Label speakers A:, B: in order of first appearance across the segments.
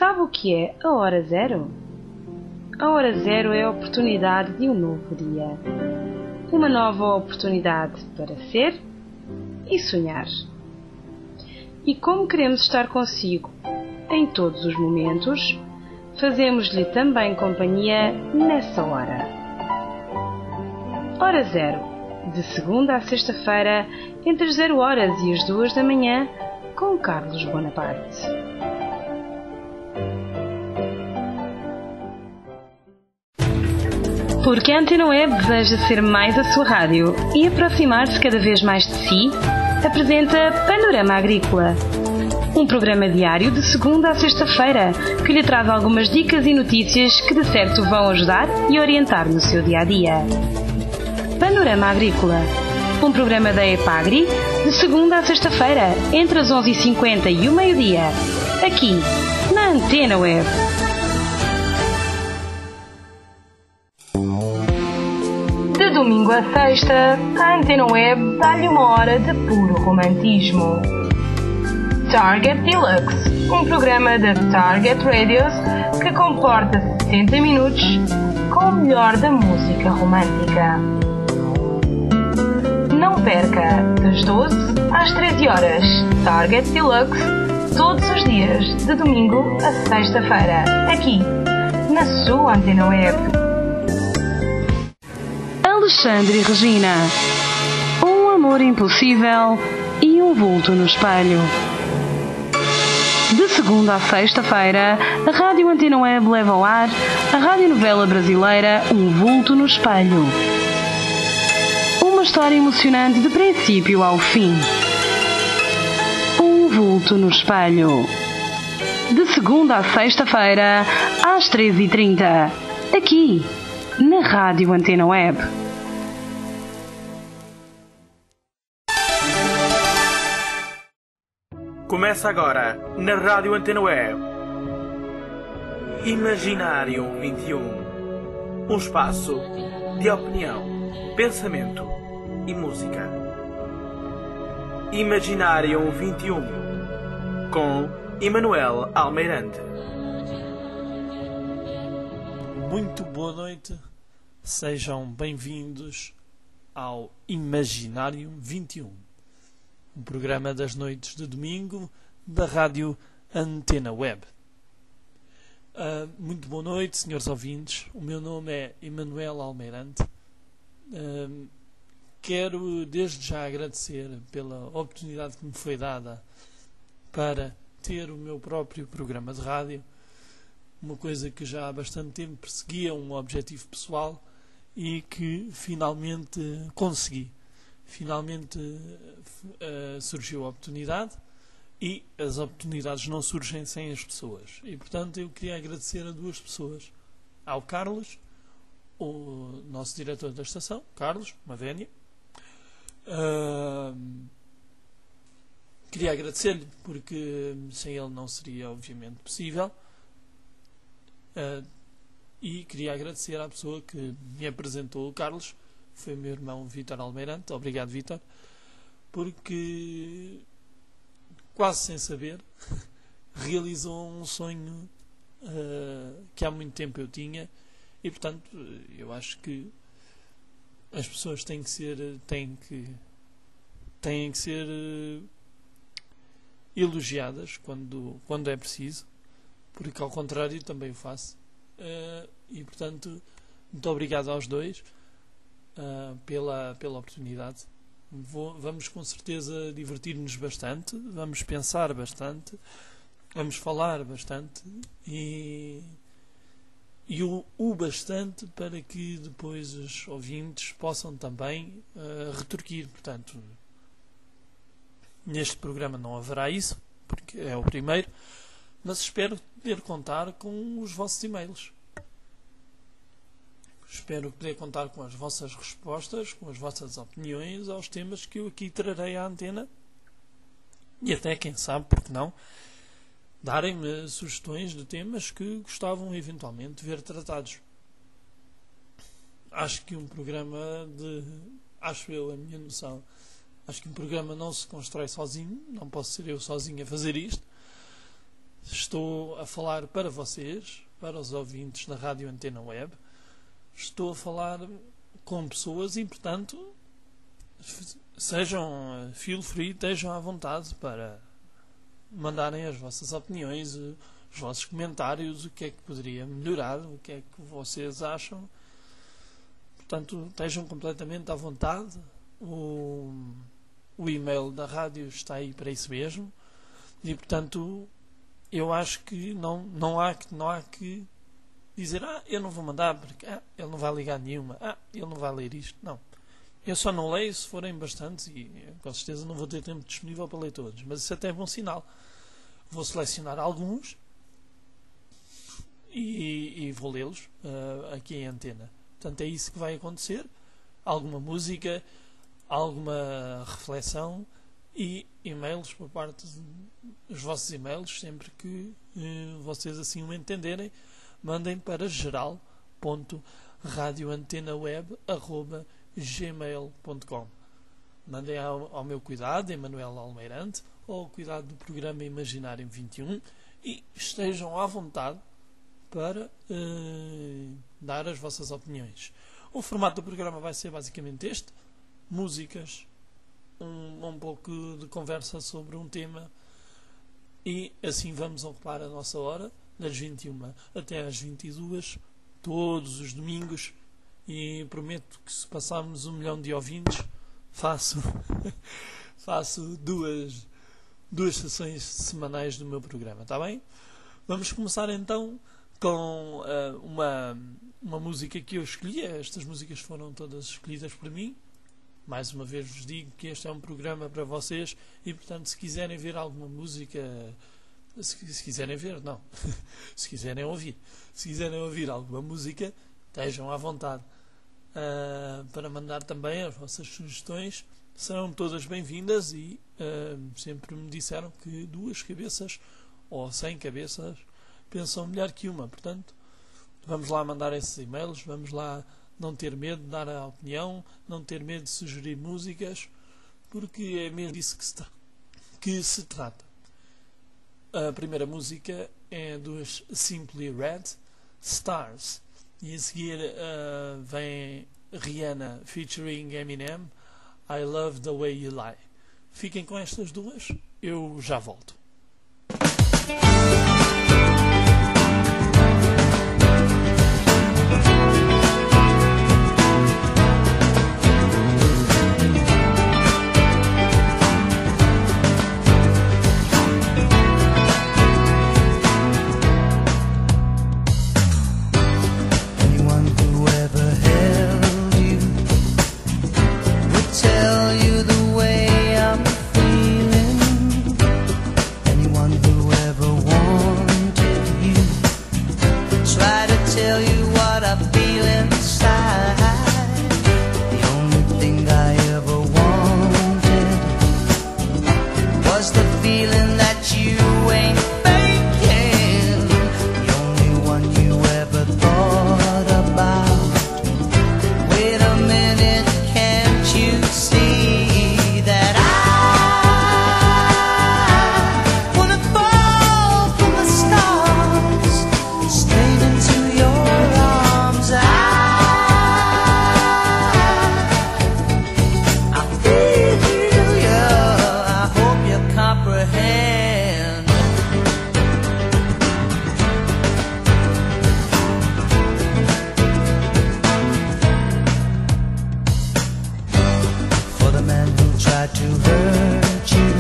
A: Sabe o que é a hora zero? A hora zero é a oportunidade de um novo dia. Uma nova oportunidade para ser e sonhar. E como queremos estar consigo em todos os momentos, fazemos-lhe também companhia nessa hora. Hora zero, de segunda a sexta-feira, entre as 0 horas e as 2 da manhã, com Carlos Bonaparte. Porque a Antena Web deseja ser mais a sua rádio e aproximar-se cada vez mais de si, apresenta Panorama Agrícola. Um programa diário de segunda a sexta-feira que lhe traz algumas dicas e notícias que de certo vão ajudar e orientar no seu dia-a-dia. Panorama Agrícola. Um programa da EPAGRI de segunda a sexta-feira, entre as 11h50 e o meio-dia. Aqui, na Antena Web. De domingo a sexta, a Antena Web dá-lhe uma hora de puro romantismo. Target Deluxe, um programa da Target Radios que comporta 70 minutos com o melhor da música romântica. Não perca, das 12 às 13 horas, Target Deluxe, todos os dias, de domingo a sexta-feira, aqui, na sua Antena Web. Alexandre e Regina. Um amor impossível e um vulto no espelho. De segunda a sexta-feira, a Rádio Antena Web leva ao ar a radionovela brasileira Um Vulto no Espelho. Uma história emocionante de princípio ao fim. Um vulto no espelho. De segunda a sexta-feira, às 13h30. Aqui, na Rádio Antena Web.
B: Começa agora, na Rádio Antena Web, Imaginário 21. Um espaço de opinião, pensamento e música. Imaginário 21, com Emanuel Almeirante.
C: Muito boa noite, sejam bem-vindos ao Imaginário 21, um programa das noites de domingo da Rádio Antena Web. Muito boa noite, senhores ouvintes. O meu nome é Emanuel Almeirante. Quero desde já agradecer pela oportunidade que me foi dada para ter o meu próprio programa de rádio, uma coisa que já há bastante tempo perseguia, um objetivo pessoal, e que finalmente consegui. Finalmente surgiu a oportunidade, e as oportunidades não surgem sem as pessoas. E, portanto, eu queria agradecer a duas pessoas. Ao Carlos, o nosso diretor da estação, Carlos Mavénia. Queria agradecer-lhe, porque sem ele não seria, obviamente, possível. E queria agradecer à pessoa que me apresentou o Carlos, foi o meu irmão Vítor Almeirante. Obrigado, Vítor, porque quase sem saber realizou um sonho que há muito tempo eu tinha, e portanto eu acho que as pessoas têm que ser elogiadas quando é preciso, porque ao contrário também o faço. E portanto, muito obrigado aos dois pela oportunidade. Vamos com certeza divertir-nos bastante, vamos pensar bastante, vamos falar bastante e o bastante para que depois os ouvintes possam também retorquir. Portanto, neste programa não haverá isso, porque é o primeiro, mas espero poder contar com os vossos e-mails. Espero poder contar com as vossas respostas, com as vossas opiniões aos temas que eu aqui trarei à antena. E até, quem sabe, porque não, darem-me sugestões de temas que gostavam eventualmente de ver tratados. Acho que um programa a minha noção, acho que um programa não se constrói sozinho, não posso ser eu sozinho a fazer isto. estou a falar para vocês, para os ouvintes da Rádio Antena Web. Estou a falar com pessoas e, portanto, sejam feel free, estejam à vontade para mandarem as vossas opiniões, os vossos comentários, o que é que poderia melhorar, o que é que vocês acham. Portanto, estejam completamente à vontade. O e-mail da rádio está aí para isso mesmo. E, portanto, eu acho que não há que dizer eu não vou mandar porque ele não vai ligar nenhuma, ele não vai ler isto. Não. Eu só não leio se forem bastantes e com certeza não vou ter tempo disponível para ler todos. Mas isso até é bom sinal. Vou selecionar alguns e vou lê-los aqui em antena. Portanto, é isso que vai acontecer. Alguma música, alguma reflexão e e-mails por parte dos vossos e-mails, sempre que vocês assim o entenderem, mandem para geral.radioantenaweb@gmail.com. Mandem ao meu cuidado, Emanuel Almeirante, ou ao cuidado do programa Imaginário 21 e estejam à vontade para dar as vossas opiniões. O formato do programa vai ser basicamente este: músicas, um pouco de conversa sobre um tema, e assim vamos ocupar a nossa hora das 21 até às 22 todos os domingos, e prometo que se passarmos 1 milhão de ouvintes faço duas sessões semanais do meu programa, está bem? Vamos começar então com uma música que eu escolhi. Estas músicas foram todas escolhidas por mim. Mais uma vez vos digo que este é um programa para vocês e, portanto, se quiserem ver alguma música, se quiserem ver, não, se quiserem ouvir alguma música, estejam à vontade para mandar também as vossas sugestões. Serão todas bem-vindas e sempre me disseram que 2 cabeças ou 100 cabeças pensam melhor que uma. Portanto, vamos lá mandar esses e-mails, vamos lá não ter medo de dar a opinião, não ter medo de sugerir músicas, porque é mesmo disso que se trata. A primeira música é dos Simply Red, Stars, e a seguir vem Rihanna featuring Eminem, I Love the Way You Lie. Fiquem com estas duas, eu já volto.
D: Tell you the way I'm feeling. Anyone who ever wanted you try to tell you what I feel inside. The only thing I ever wanted was the feeling that you ain't faking. The only one you ever thought about. Wait a minute, can't you see that I wanna fall from the stars straight into your arms? I feel you, I hope you comprehend. For the man who tried to hurt you,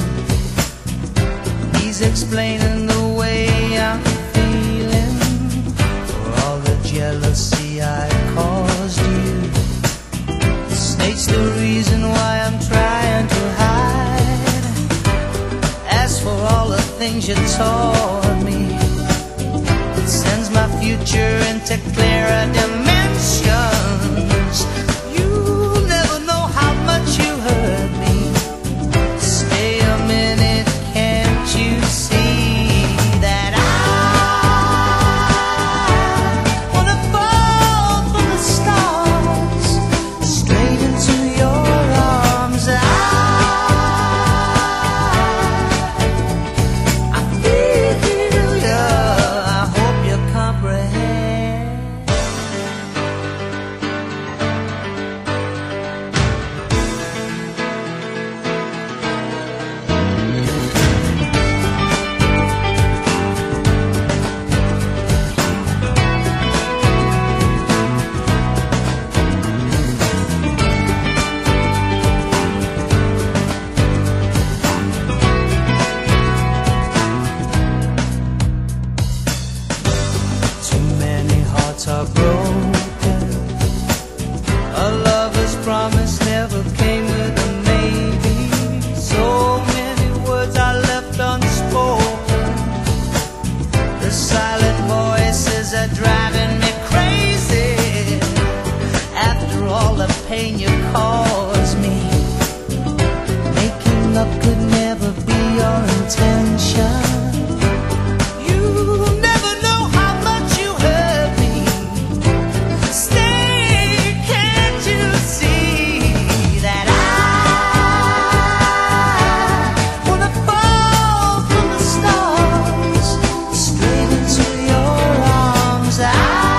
D: he's explaining the way I'm feeling. For all the jealousy I caused you, states the reason why I'm trying to hide. As for all the things you taught me, it sends my future into clearer dimensions. You never know how much you hurt me. Stay a minute, can't you see that I wanna fall from the stars straight into your arms? I feel attention. You never know how much you hurt me. Stay, can't you see that I wanna fall from the stars straight into your arms? I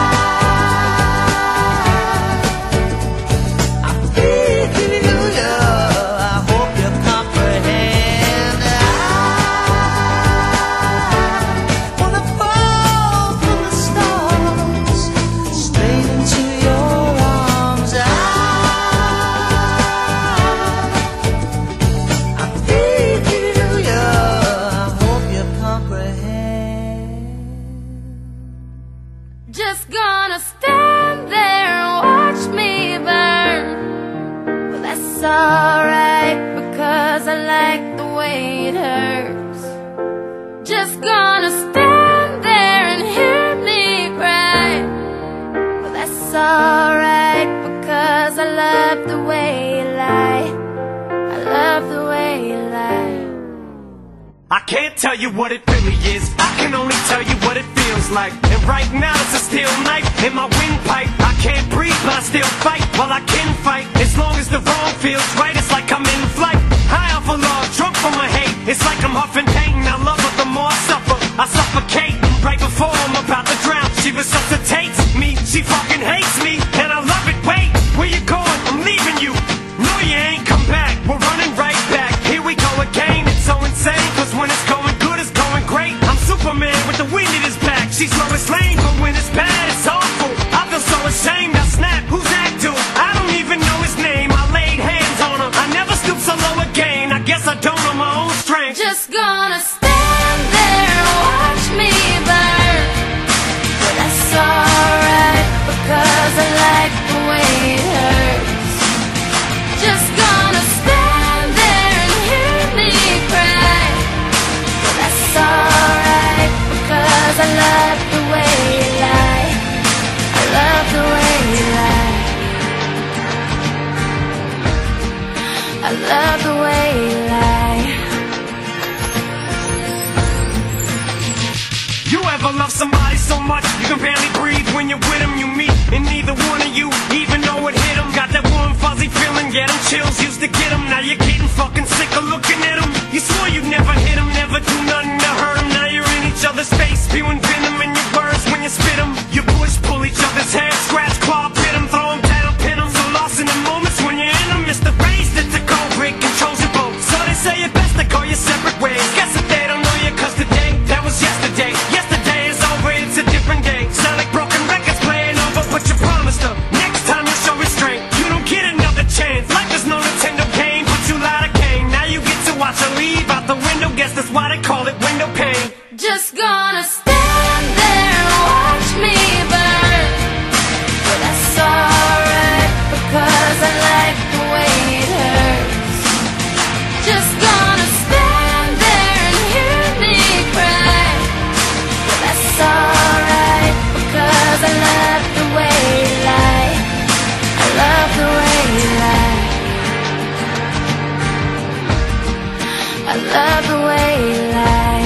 D: feel you. I hope you comprehend. I wanna fall from the stars straight into your arms. I feel you. I hope you comprehend.
E: Just gonna stand there and watch me burn. Well, that's alright because I like the way it hurts. Just gonna stand there and hear me cry. Well, that's alright because I love the way you lie. I love the way you lie.
F: I can't tell you what it really is, I can only tell you what it feels like. And right now it's a steel knife in my windpipe. I can't breathe but I still fight, while I can fight. As long as the wrong feels right, it's like I'm in flight. High off of love, drunk from my hate. It's like I'm huffing pain, I love her the more I suffer. I suffocate, right before I'm about to drown. She resuscitates me, she fucking hates me, and I love it. Wait, where you going? I'm leaving you. No, you ain't come back, we're running right back. Here we go again, it's so insane, cause when it's going good, it's going great. I'm Superman with the wind in his back. She's Lois Lane, but when it's bad, it's awful. I feel so ashamed, I snap, who's that dude? I don't even know his name, I laid hands on him. I never stoop so low again, I guess I don't know my own strength.
E: Just gonna stand there and watch me burn. But that's alright because I like the way it hurts. Just gonna stand there and hear me cry. But that's alright because I love the way you lie. I love the way you lie. I love the way you lie.
F: You ever love somebody so much you can barely breathe when you're with them? You meet and neither one of you even know it hit them. Got that warm fuzzy feeling, get them chills used to get them. Now you're getting fucking sick of looking at them. You swore you'd never hit them, never do nothing to hurt them. Now you're in each other's face, spewing venom in your words when you spit them. You push, pull each other's hair, scratch, claw, pit them, throw them down, pin them. So lost in the moments when you're in them. It's the race that's the cold break controls your boat. So they say it best to go your separate ways. Guess that they don't know you cause today, that was yesterday. Yesterday is over, it's a different day. Sound like broken records playing over, but you promised her next time you'll show restraint. You don't get another chance. Life is no Nintendo game, but you lied again. Now you get to watch her leave out the window. Guess that's why they call it window pane.
E: Just gonna stand there and watch me burn. But that's alright because I like the way it hurts. Just gonna stand there and hear me cry. But that's alright because I love the way you lie. I love the way you lie. I love the way you lie.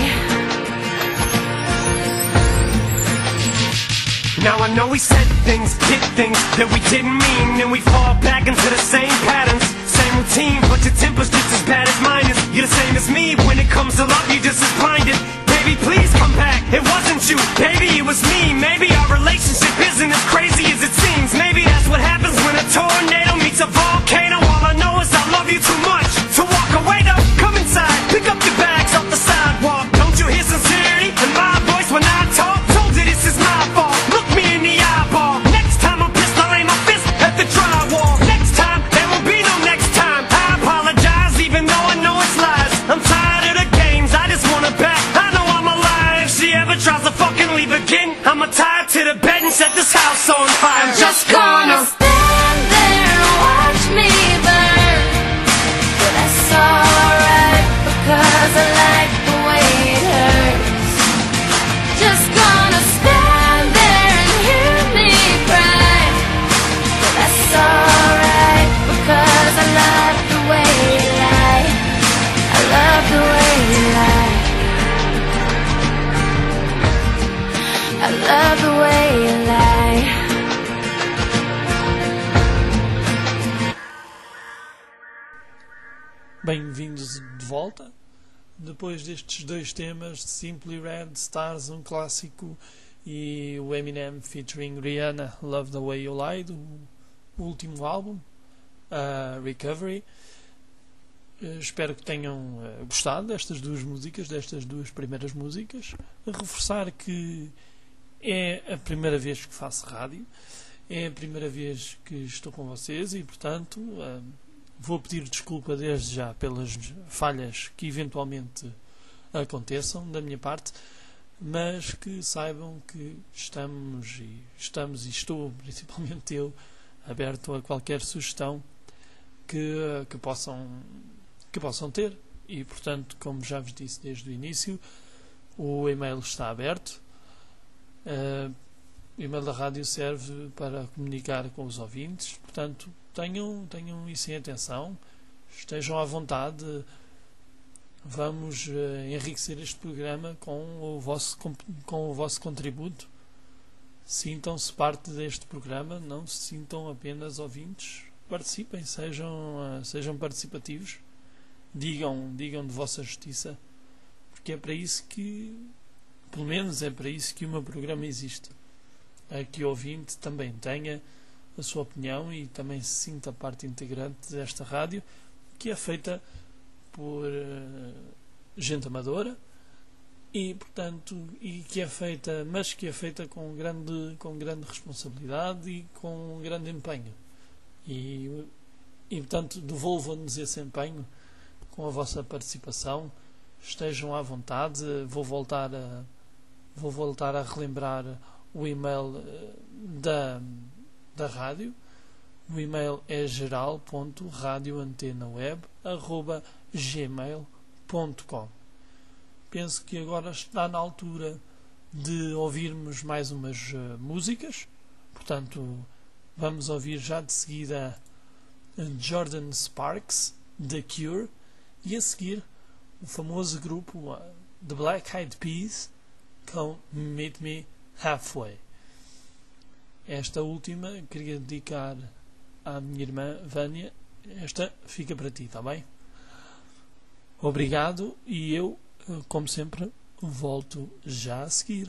F: Now I know we said things, did things that we didn't mean, and we fall back into the same patterns, same routine, but your temper's just as bad as mine is. You're the same as me, when it comes to love, you're just as blinded. Baby, please come back, it wasn't you, baby, it was me. Maybe our relationship isn't as crazy as it seems. Maybe that's what happens when a tornado meets a volcano. All I know is I love you too much to walk away though. Come inside, pick up your bags off the sidewalk. Don't you hear sincerity in my voice when I talk? Told you this is my fault, look me in the eyeball. Next time I'm pissed, I'll aim my fist at the drywall. Next time, there will be no next time. I apologize even though I know it's lies. I'm tired of the games, I just want her back. I know I'm alive. If she ever tries to fucking leave again, I'ma tie her to the bed and set this house on fire. I'm just gonna
E: stand there and watch me burn. But that's alright because I like the way it hurts. Just gonna stand there and hear me cry. But that's alright because I love the way you lie. I love the way you lie.
C: depois destes dois temas, Simply Red, Stars, um clássico, e o Eminem featuring Rihanna, Love the Way You Lie, do último álbum, Recovery. Espero que tenham gostado destas duas músicas, destas duas primeiras músicas. A reforçar que é a primeira vez que faço rádio, é a primeira vez que estou com vocês e, portanto, vou pedir desculpa desde já pelas falhas que eventualmente aconteçam da minha parte, mas que saibam que estamos e estou, principalmente eu, aberto a qualquer sugestão que possam ter. E, portanto, como já vos disse desde o início, o e-mail está aberto. O e-mail da rádio serve para comunicar com os ouvintes, portanto, tenham isso em atenção, estejam à vontade, vamos enriquecer este programa com o vosso contributo. Sintam-se parte deste programa, não se sintam apenas ouvintes, participem, sejam participativos, digam de vossa justiça, porque é para isso que, pelo menos é para isso que o meu programa existe. É que o ouvinte também tenha a sua opinião e também se sinta parte integrante desta rádio, que é feita por gente amadora e, portanto, que é feita com grande responsabilidade e com grande empenho. E portanto, devolvam-nos esse empenho com a vossa participação. Estejam à vontade. Vou voltar a relembrar o e-mail da rádio. O e-mail é geral.radioantenaweb@gmail.com. Penso que agora está na altura de ouvirmos mais umas músicas. Portanto, vamos ouvir já de seguida Jordan Sparks, The Cure, e a seguir o famoso grupo The Black Eyed Peas com Meet Me Halfway. Esta última queria dedicar à minha irmã Vânia. Esta fica para ti, está bem? Obrigado, e eu, como sempre, volto já a seguir.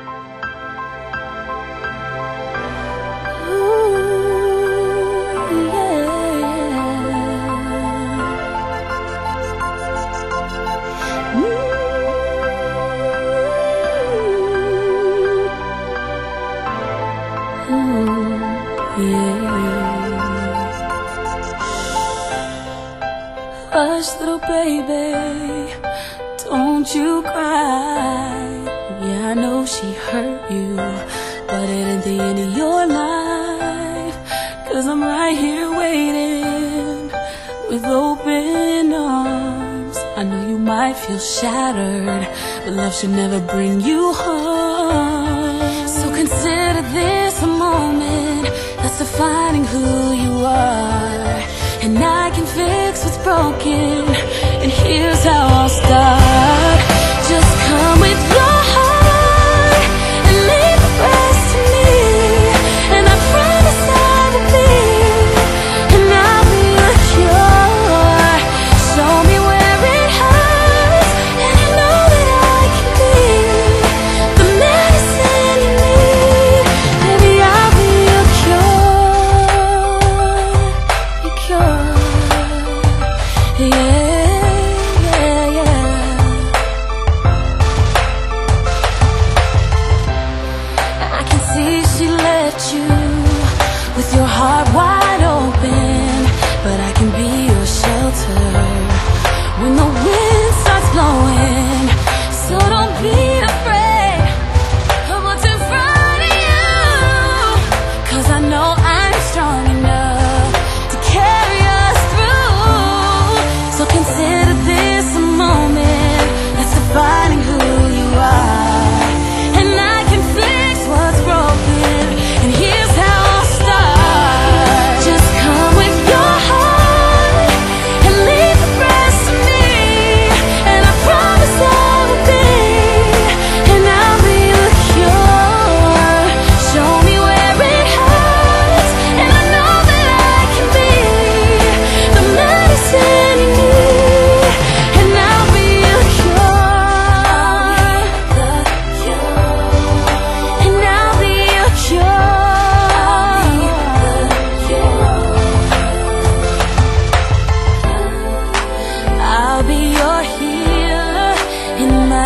G: Hush, little baby, don't you cry. Yeah, I know she hurt you, but it ain't the end of your life. 'Cause I'm right here waiting with open arms. I know you might feel shattered, but love should never bring you harm. So consider this a moment that's defining who you are. And I can fix what's broken, and here's how I'll start. Just come with your heart and leave the rest to me. And I promise I will be, and I'll be your cure. Show me where it hurts, and you know that I can be the medicine you need. Baby, I'll be your cure, your cure. Yeah, yeah,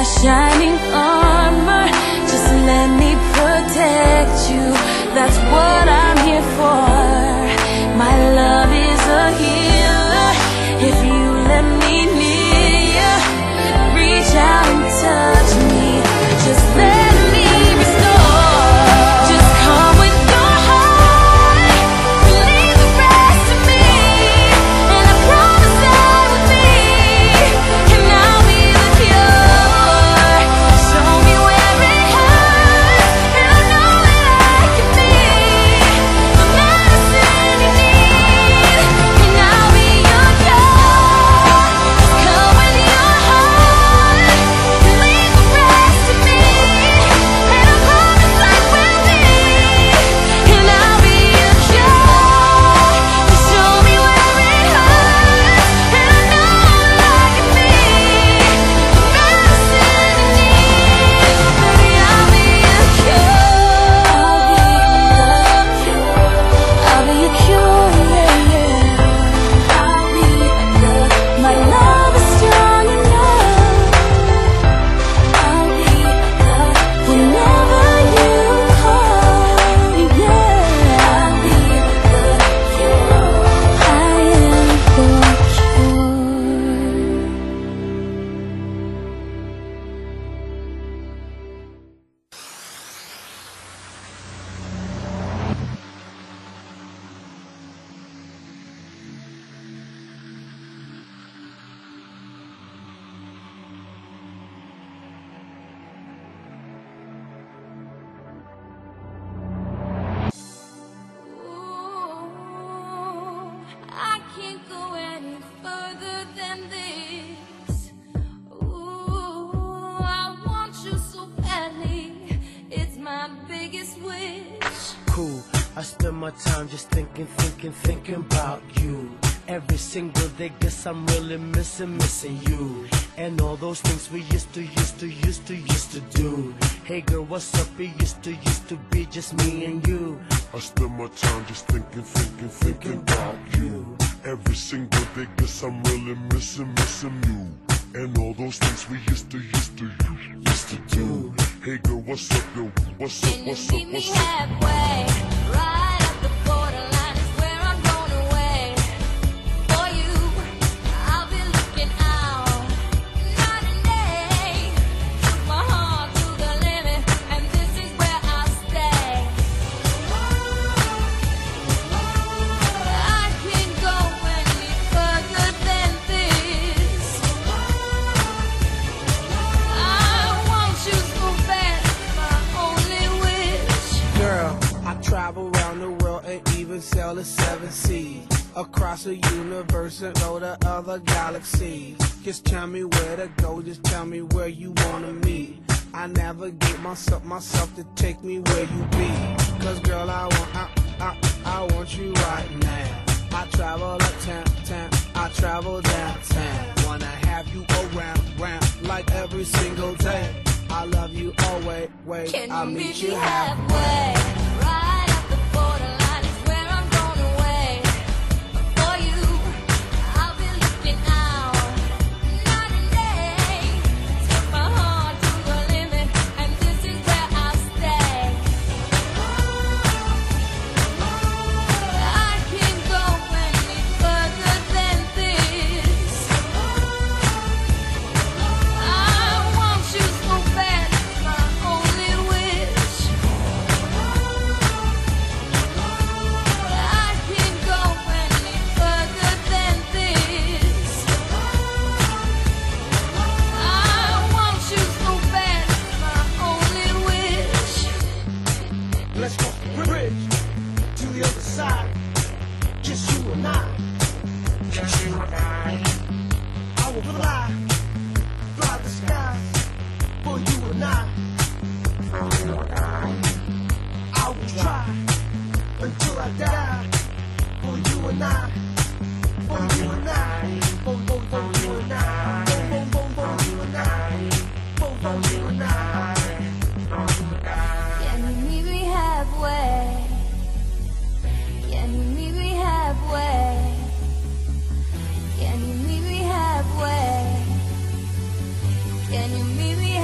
G: my shining armor. Just let me protect you. That's what I'm here for. My love is a healer. If you let me near you, reach out and touch me. Just let me restore. Just come with your heart, leave the rest to me, and I promise I will be, and I'll be the cure. Show me where it hurts, and I know that I can be the medicine you need, and I'll be your cure. Just come with your heart, leave the rest to me, and I promise I will be, and I'll be your cure. Just show me where it hurts, and I know that I can be the medicine you need. Baby, I'll be your cure. I'll be your cure, yeah, yeah. I'll be my love is strong enough. I'll be whenever you call, yeah. I'll be the cure. I am the cure. Ooh, I can't go any further than this. Ooh, I want you so badly. It's my biggest wish.
H: Cool. I spend my time just thinking about you. Every single day, guess I'm really missing you. And all those things we used to do. Hey girl, what's up? It used to be just me and you.
I: I spend my time just thinking about you. Every single day, guess I'm really missing you. And all those things we used to do. Hey girl, what's up, yo? What's up,
E: Can you
I: what's up,
E: meet me
I: what's up?
E: halfway? Right at the borderline is where I'm going away. For you, I'll be looking out night and day. Put my heart to the limit, and this is where I'll stay. I can't go any further than this. I want you so bad, it's my only wish.
J: Girl, I travel around the world and even sail the 7 seas. Across the universe and go to other galaxies. Just tell me where to go, just tell me where you wanna meet. I navigate myself to take me where you be. Cause girl, I want you right now. I travel uptown, I travel downtown. Wanna have you around, like every single day. I love you always,
E: Can
J: I'll
E: you
J: meet
E: meet
J: you
E: me
J: halfway.
E: halfway? Right at the borderline is where I'm going away. For you, I'll be looking out night and day. Take my heart to the limit, and this is where I'll stay. I can't go any further than this. I want you so bad, it's my only wish. I can't go any further than this. I want you so bad, it's my only wish.
H: Let's go bridge to the other side. Just you and I. Just you and I will fly the sky for you and I. I will try until I die for you and I. For you and I. For you and I. For you and I. For you and I.
E: Can you meet me halfway? Can you meet me halfway? Can you meet me halfway? Can you meet me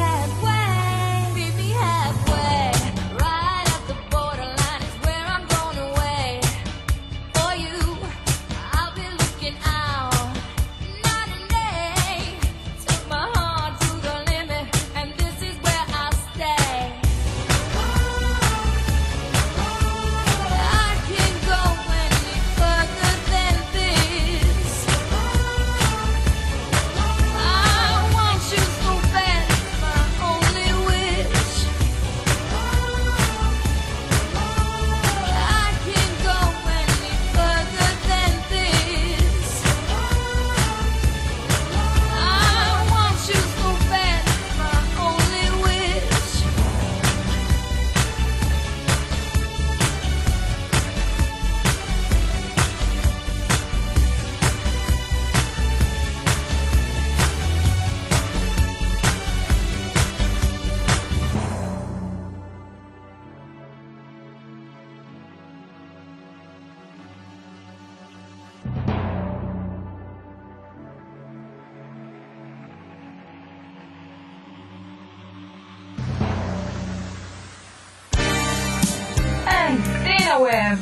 K: Web.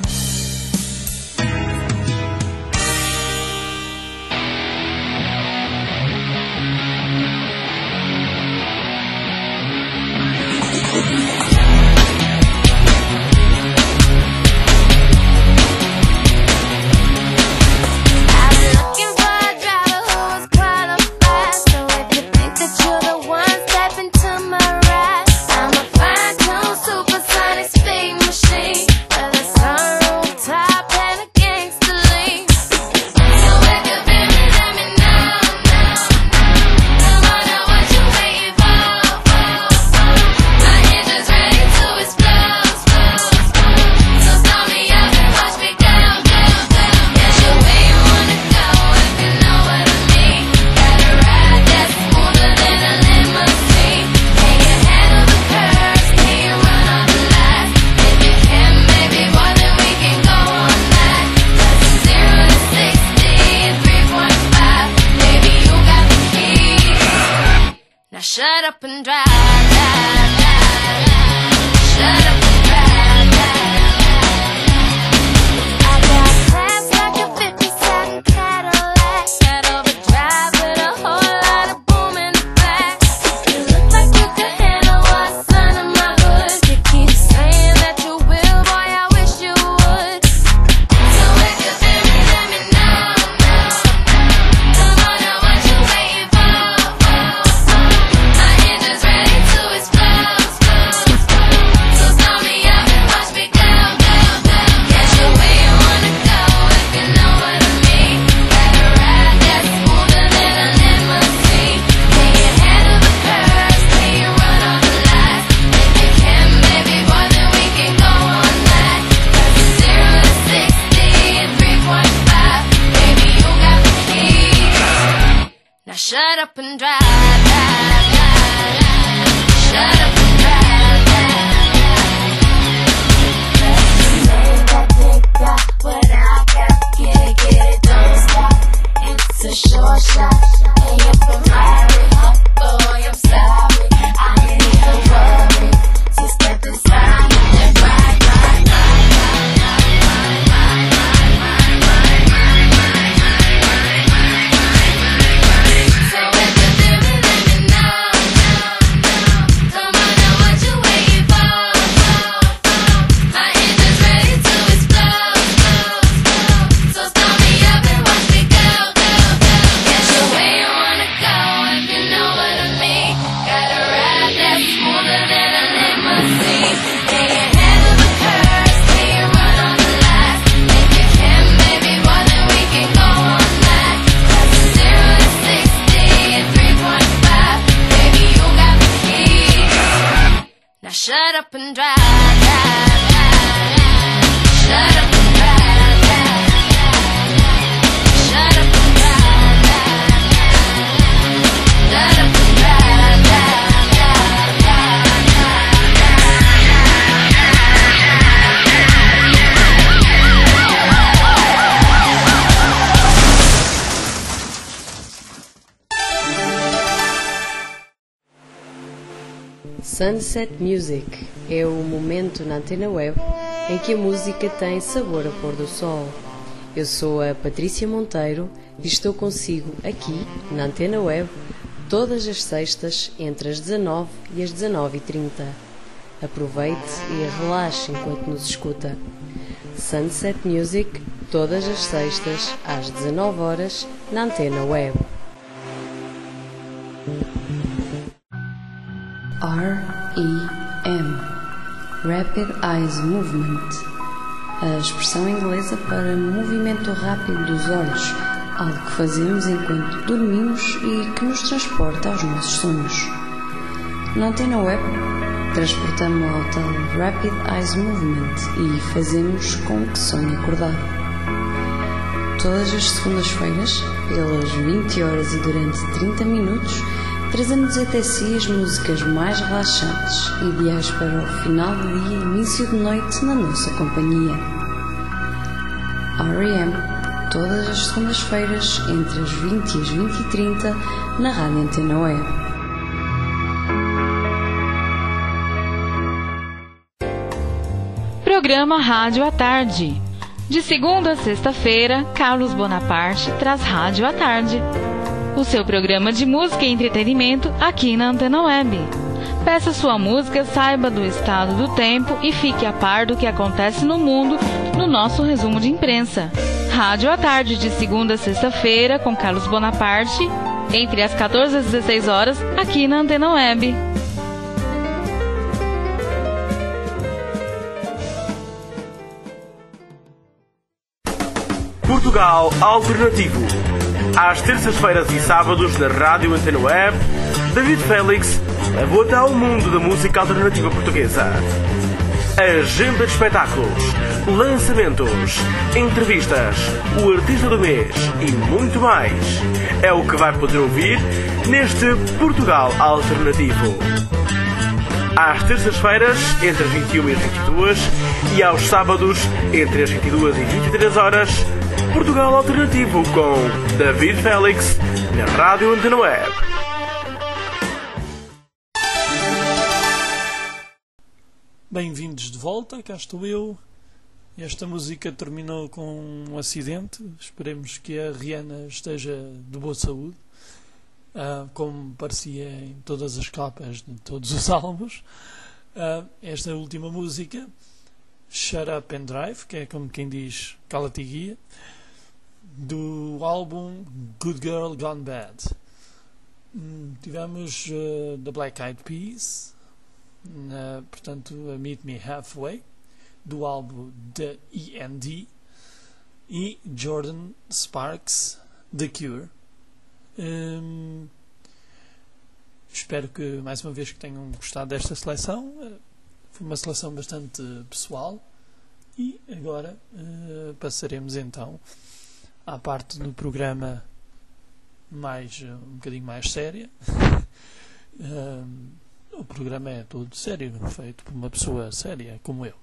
E: Shut up and drive, drive, drive, drive. Shut up and drive, drive, drive. I got class like a 57 Cadillac. That overdrive with a whole lot of boom in the back. You look like you could handle what's under my hood. You keep saying that you will, boy, I wish you would. So if you feel me, let me know, Come on, now what you waiting for? Shut up and drive, drive, drive, drive. Shut up and drive, drive, drive. Take that, what I got, get it, don't stop. It's a short shot, and you're from Ferrari. Boy, I'm sorry, I ain't even worried. So step inside and ride, ride, ride, ride, ride, ride, ride, ride, ride, So if you feel me, let me know, Come on, now what you waiting for? My engine's ready to explode, So start me up and watch me go, go, go. Get you where you wanna go, if you know what I mean. Got a ride that's smoother than a limousine. Stay ahead of the curve, stay and run on the lights. If you can, baby, boy, then we can go all night. That's a 0 to 60 in 3.5. Baby, you got the key. Now shut up and drive, drive, drive, drive. Shut up and drive, drive, drive. Shut up and drive, drive, drive. Shut up and drive, drive, drive, drive,
L: Sunset Music é o momento na Antena Web em que a música tem sabor a pôr do sol. Eu sou a Patrícia Monteiro e estou consigo aqui na Antena Web todas as sextas entre as 19 e as 19h30. Aproveite e relaxe enquanto nos escuta. Sunset Music todas as sextas às 19 horas na Antena Web. REM, Rapid Eye Movement, a expressão inglesa para movimento rápido dos olhos, algo que fazemos enquanto dormimos e que nos transporta aos nossos sonhos. Na Antena Web, transportamos ao tal Rapid Eye Movement e fazemos com que sonhe acordar. Todas as segundas-feiras, pelas 20 horas e durante 30 minutos, trazemos até si as músicas mais relaxantes, ideais para o final do dia e início de noite na nossa companhia. REM, todas as segundas-feiras, entre as 20 e as 20h30, na Rádio Antena Web.
K: Programa Rádio à Tarde. De segunda a sexta-feira, Carlos Bonaparte traz Rádio à Tarde, o seu programa de música e entretenimento aqui na Antena Web. Peça sua música, saiba do estado do tempo e fique a par do que acontece no mundo no nosso resumo de imprensa. Rádio à Tarde, de segunda a sexta-feira, com Carlos Bonaparte, entre as 14 e as 16 horas, aqui na Antena Web.
B: Portugal Alternativo. Às terças-feiras e sábados na Rádio Antena Web, David Félix leva-te ao mundo da música alternativa portuguesa. Agenda de espetáculos, lançamentos, entrevistas, o artista do mês e muito mais. É o que vai poder ouvir neste Portugal Alternativo. Às terças-feiras, entre as 21 e as 22, e aos sábados, entre as 22 e 23 horas, Portugal Alternativo com David Félix, na Rádio Antena Web.
C: Bem-vindos de volta, cá estou eu. Esta música terminou com um acidente. Esperemos que a Rihanna esteja de boa saúde, como parecia em todas as capas de todos os álbuns. Esta última música, Shut Up and Drive, que é como quem diz cala-te e guia, do álbum Good Girl Gone Bad. Tivemos The Black Eyed Peas, portanto a Meet Me Halfway, do álbum The E&D, e Jordan Sparks, The Cure. Espero que mais uma vez que tenham gostado desta seleção. Foi uma seleção bastante pessoal. E agora passaremos então à parte do programa um bocadinho mais séria. O programa é todo sério, feito por uma pessoa séria como eu.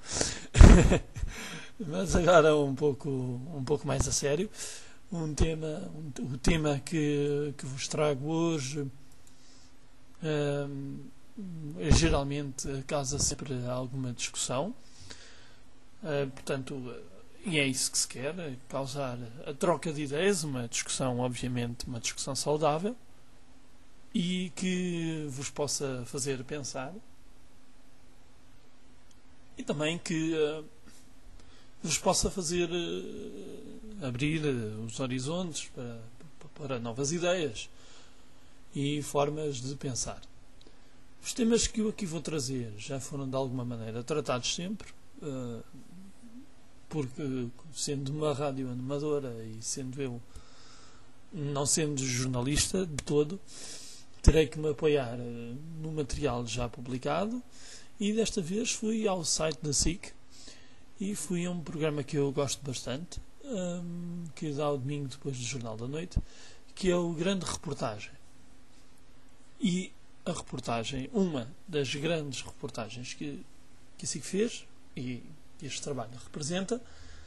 C: Mas agora um pouco mais a sério. O tema que vos trago hoje geralmente causa sempre alguma discussão. Portanto, e é isso que se quer, causar a troca de ideias, uma discussão, obviamente, uma discussão saudável, e que vos possa fazer pensar, e também que vos possa fazer abrir os horizontes para novas ideias e formas de pensar. Os temas que eu aqui vou trazer já foram de alguma maneira tratados sempre, porque sendo uma rádio animadora e sendo eu não sendo jornalista de todo, terei que me apoiar no material já publicado, e desta vez fui ao site da SIC e fui a um programa que eu gosto bastante, que dá ao domingo depois do Jornal da Noite, que é o Grande Reportagem. E a reportagem, uma das grandes reportagens que a SIC fez e este trabalho representa,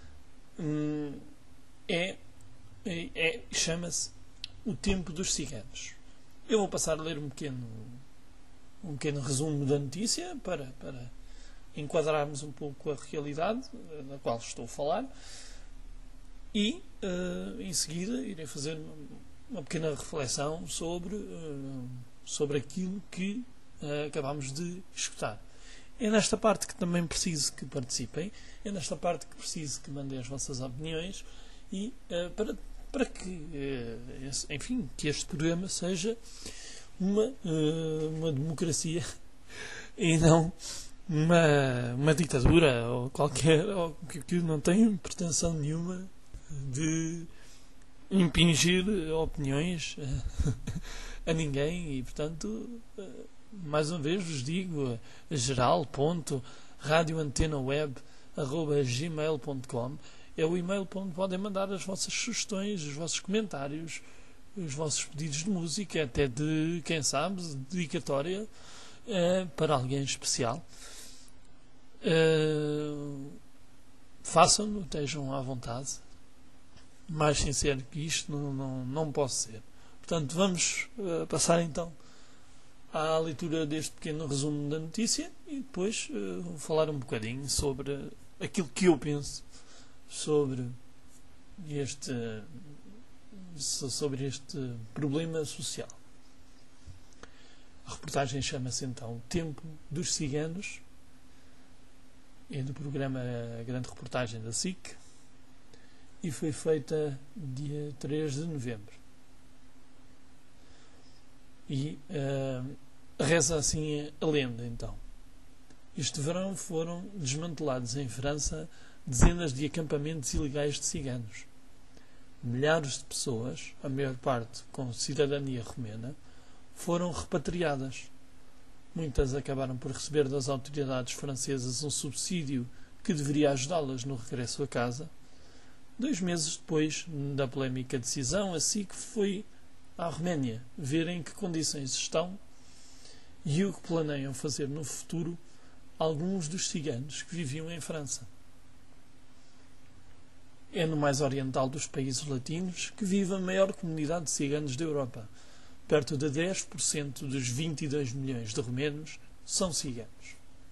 C: chama-se O Tempo dos Ciganos. Eu vou passar a ler um pequeno resumo da notícia para enquadrarmos um pouco a realidade na qual estou a falar, e em seguida irei fazer uma pequena reflexão sobre aquilo que acabámos de escutar. É nesta parte que também preciso que participem, é nesta parte que preciso que mandem as vossas opiniões, e para que, enfim, que este programa seja uma democracia e não uma ditadura ou que não tem pretensão nenhuma de impingir opiniões a ninguém. E portanto, mais uma vez vos digo, geral.radioantenaweb@gmail.com é o e-mail onde podem mandar as vossas sugestões, os vossos comentários, os vossos pedidos de música, até de, quem sabe, dedicatória para alguém especial. Façam-no, estejam à vontade. Mais sincero que isto não posso ser. Portanto, vamos passar então à leitura deste pequeno resumo da notícia, e depois vou falar um bocadinho sobre aquilo que eu penso sobre este problema social. A reportagem chama-se então O Tempo dos Ciganos, é do programa A Grande Reportagem da SIC e foi feita dia 3 de novembro. E reza assim a lenda então. Este verão foram desmantelados em França dezenas de acampamentos ilegais de ciganos. Milhares de pessoas, a maior parte com cidadania romena, foram repatriadas. Muitas acabaram por receber das autoridades francesas um subsídio que deveria ajudá-las no regresso a casa. 2 meses depois da polémica decisão, a SIC foi à Roménia ver em que condições estão e o que planeiam fazer no futuro alguns dos ciganos que viviam em França. É no mais oriental dos países latinos que vive a maior comunidade de ciganos da Europa. Perto de 10% dos 22 milhões de romenos são ciganos.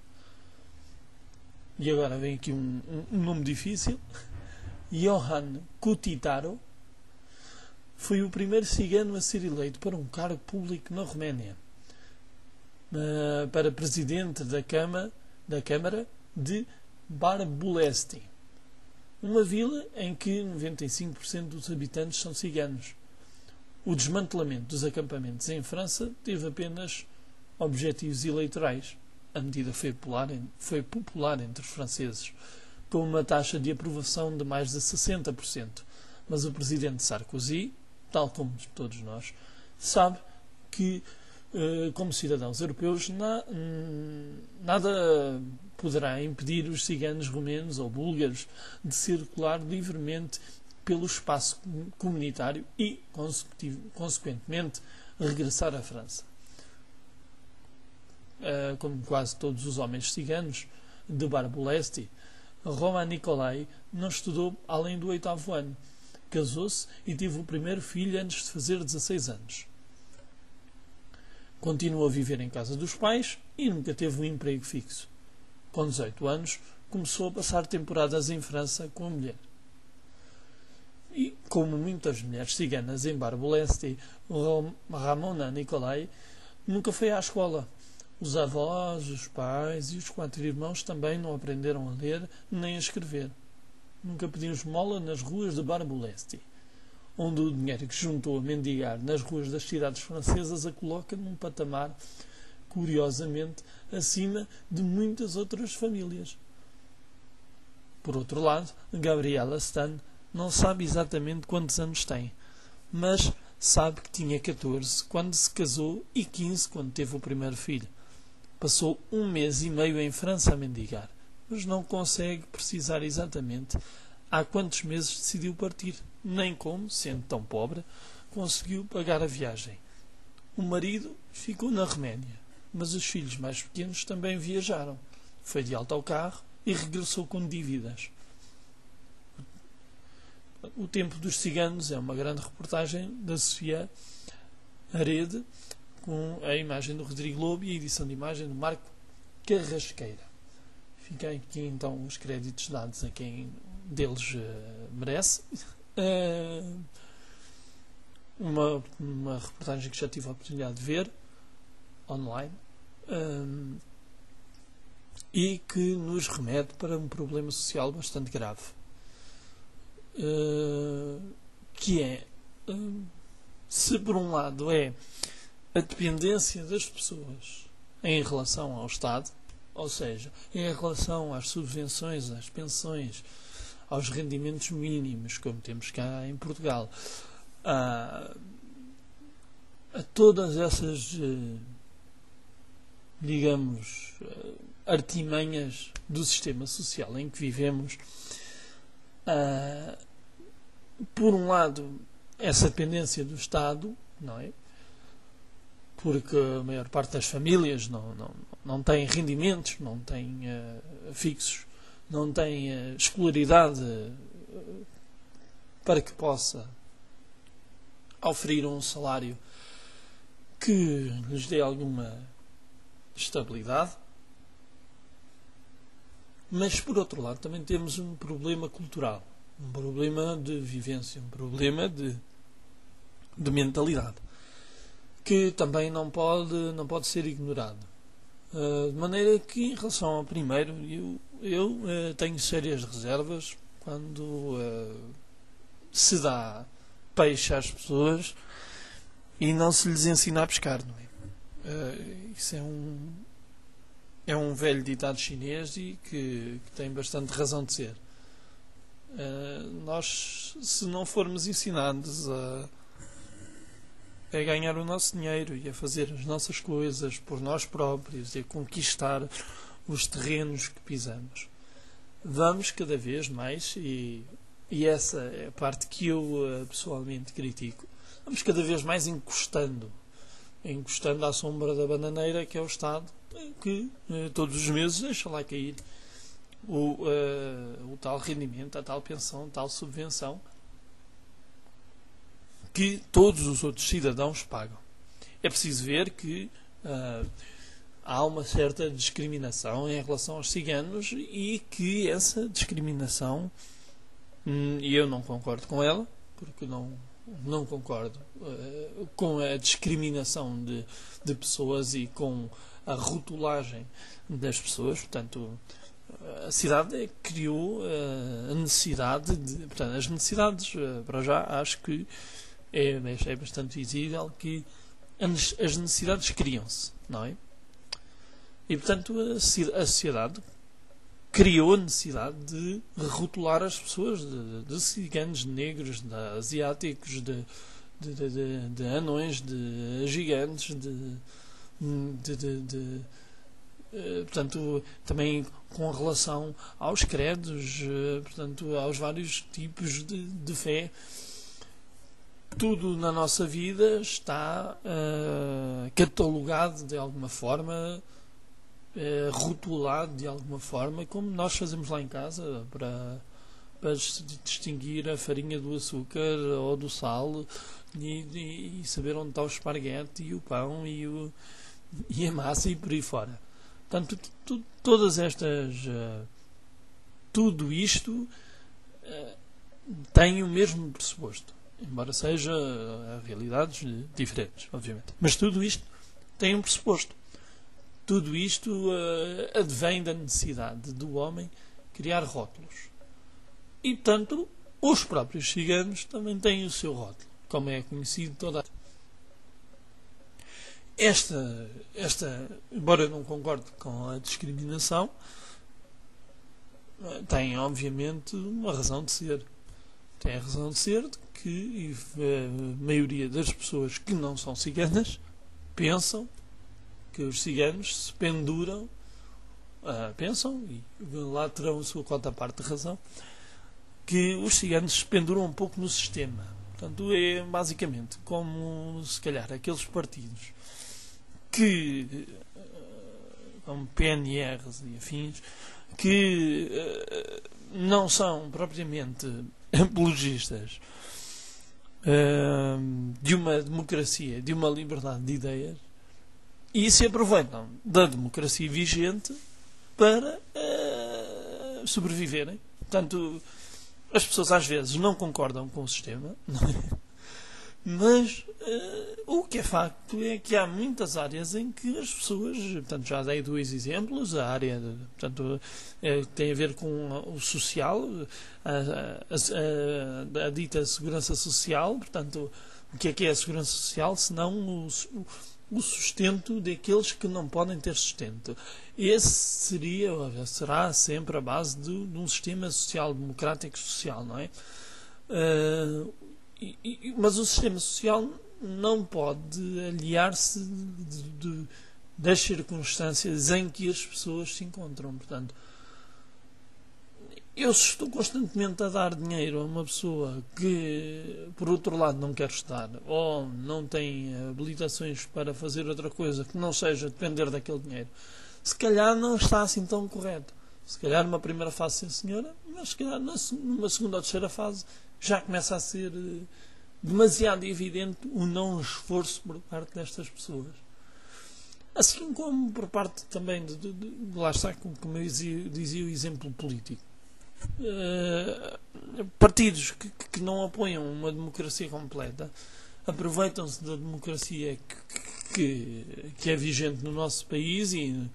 C: E agora vem aqui um nome difícil. Johan Cutitaro foi o primeiro cigano a ser eleito para um cargo público na Roménia, para presidente da Câmara de Barbulesti, uma vila em que 95% dos habitantes são ciganos. O desmantelamento dos acampamentos em França teve apenas objetivos eleitorais. A medida foi popular entre os franceses, com uma taxa de aprovação de mais de 60%. Mas o presidente Sarkozy, tal como todos nós, sabe que, como cidadãos europeus, nada poderá impedir os ciganos romenos ou búlgaros de circular livremente pelo espaço comunitário e, consequentemente, regressar à França. Como quase todos os homens ciganos de Barbulesti, Roman Nicolai não estudou além do 8º ano. Casou-se e teve o primeiro filho antes de fazer 16 anos. Continuou a viver em casa dos pais e nunca teve um emprego fixo. Com 18 anos, começou a passar temporadas em França com a mulher. E, como muitas mulheres ciganas em Barbulesti, Ramona Nicolai nunca foi à escola. Os avós, os pais e os 4 irmãos também não aprenderam a ler nem a escrever. Nunca pediu esmola nas ruas de Barbulesti, onde o dinheiro que juntou a mendigar nas ruas das cidades francesas a coloca num patamar, curiosamente, acima de muitas outras famílias. Por outro lado, Gabriela Stan não sabe exatamente quantos anos tem, mas sabe que tinha 14 quando se casou e 15 quando teve o primeiro filho. Passou 1 mês e meio em França a mendigar, mas não consegue precisar exatamente há quantos meses decidiu partir, nem como, sendo tão pobre, conseguiu pagar a viagem. O marido ficou na Roménia, mas os filhos mais pequenos também viajaram. Foi de autocarro e regressou com dívidas. O Tempo dos Ciganos é uma grande reportagem da Sofia Arede, com a imagem do Rodrigo Lobo e a edição de imagem do Marco Carrasqueira. Fica aqui então os créditos dados a quem deles merece. Uma reportagem que já tive a oportunidade de ver online e que nos remete para um problema social bastante grave, que é, se por um lado é a dependência das pessoas em relação ao Estado, ou seja, em relação às subvenções, às pensões, aos rendimentos mínimos, como temos cá em Portugal, a todas essas, digamos, artimanhas do sistema social em que vivemos, por um lado, essa dependência do Estado, não é? Porque a maior parte das famílias não tem rendimentos, não tem fixos, não tem escolaridade para que possa oferir um salário que lhes dê alguma estabilidade. Mas, por outro lado, também temos um problema cultural, um problema de vivência, um problema de mentalidade, que também não pode ser ignorado. De maneira que, em relação ao primeiro, eu tenho sérias reservas quando se dá peixe às pessoas e não se lhes ensina a pescar, não é? Isso é um velho ditado chinês e que tem bastante razão de ser. Nós, se não formos ensinados a ganhar o nosso dinheiro e a fazer as nossas coisas por nós próprios e a conquistar os terrenos que pisamos, vamos cada vez mais, e essa é a parte que eu pessoalmente critico, vamos cada vez mais encostando à sombra da bananeira, que é o Estado, que todos os meses deixa lá cair o tal rendimento, a tal pensão, a tal subvenção que todos os outros cidadãos pagam. É preciso ver que há uma certa discriminação em relação aos ciganos e que essa discriminação, e eu não concordo com ela, porque não concordo com a discriminação de pessoas e com a rotulagem das pessoas. Portanto, a cidade criou a necessidade portanto, as necessidades, para já, acho que é bastante visível que as necessidades criam-se, não é? E, portanto, a sociedade criou a necessidade de rotular as pessoas de ciganos, de negros, de asiáticos, de anões, de gigantes, portanto, também com relação aos credos, portanto, aos vários tipos de fé. Tudo na nossa vida está catalogado de alguma forma, rotulado de alguma forma, como nós fazemos lá em casa para distinguir a farinha do açúcar ou do sal e saber onde está o esparguete e o pão e a massa e por aí fora. Portanto, todas estas tudo isto tem o mesmo pressuposto, embora seja realidades diferentes, obviamente. Mas tudo isto tem um pressuposto. Tudo isto advém da necessidade do homem criar rótulos. E, portanto, os próprios ciganos também têm o seu rótulo, como é conhecido toda a... Esta, embora eu não concorde com a discriminação, tem, obviamente, uma razão de ser. Tem a razão de ser de que a maioria das pessoas que não são ciganas pensam que os ciganos se penduram, pensam, e lá terão a sua cota à parte de razão, que os ciganos se penduram um pouco no sistema. Portanto, é basicamente como, se calhar, aqueles partidos que, como PNRs e afins, que não são propriamente apologistas de uma democracia, de uma liberdade de ideias, e se aproveitam da democracia vigente para sobreviverem. Portanto, as pessoas às vezes não concordam com o sistema, não é? Mas o que é facto é que há muitas áreas em que as pessoas, portanto, já dei 2 exemplos, a área portanto, tem a ver com o social, a dita segurança social. Portanto, o que é a segurança social senão o sustento daqueles que não podem ter sustento? Esse será sempre a base de um sistema social, democrático social, não é? Mas o sistema social não pode aliar-se das circunstâncias em que as pessoas se encontram. Portanto, eu estou constantemente a dar dinheiro a uma pessoa que, por outro lado, não quer estudar ou não tem habilitações para fazer outra coisa que não seja depender daquele dinheiro, se calhar não está assim tão correto. Se calhar numa primeira fase, sim senhora, mas se calhar numa segunda ou terceira fase já começa a ser demasiado evidente o não esforço por parte destas pessoas. Assim como por parte também lá está, como eu dizia o exemplo político. Partidos que não apoiam uma democracia completa aproveitam-se da democracia que é vigente no nosso país e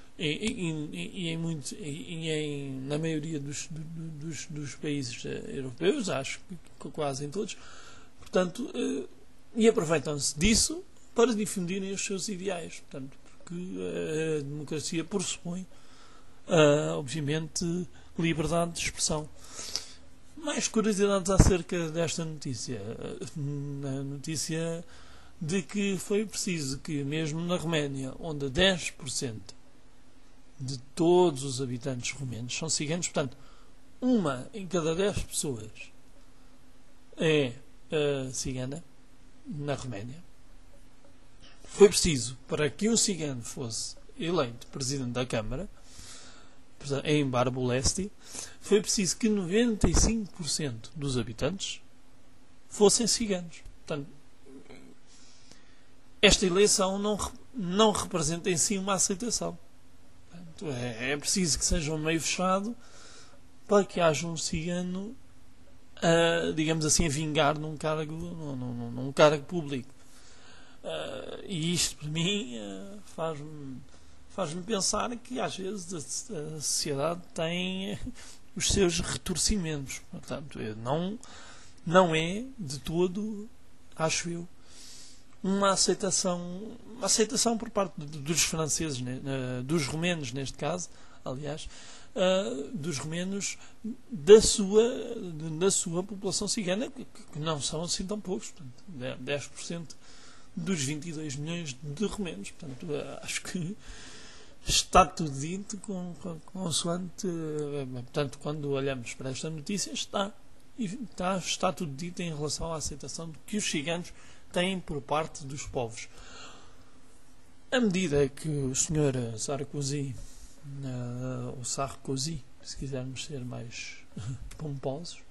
C: na maioria dos países europeus, acho que quase em todos, portanto, e aproveitam-se disso para difundirem os seus ideais, portanto, porque a democracia pressupõe, obviamente, liberdade de expressão. Mais curiosidades acerca desta notícia. A notícia de que foi preciso que, mesmo na Roménia, onde 10% de todos os habitantes romenos são ciganos, portanto, 1 em cada 10 pessoas é cigana na Roménia. Foi preciso, para que um cigano fosse eleito presidente da Câmara, em Barbulesti, foi preciso que 95% dos habitantes fossem ciganos. Portanto, esta eleição não representa em si uma aceitação. Portanto, é preciso que seja um meio fechado para que haja um cigano, digamos assim, a vingar num cargo público. E isto, para mim, faz-me pensar que, às vezes, a sociedade tem os seus retorcimentos. Portanto, não é, de todo, acho eu, uma aceitação por parte dos franceses, dos romenos, neste caso, aliás, dos romenos da sua população cigana, que não são assim tão poucos, portanto, 10% dos 22 milhões de romenos. Portanto, acho que está tudo dito consoante. Portanto, quando olhamos para esta notícia, está tudo dito em relação à aceitação que os ciganos têm por parte dos povos. À medida que o Sr. Sarkozy, ou Sarkozy, se quisermos ser mais pomposos,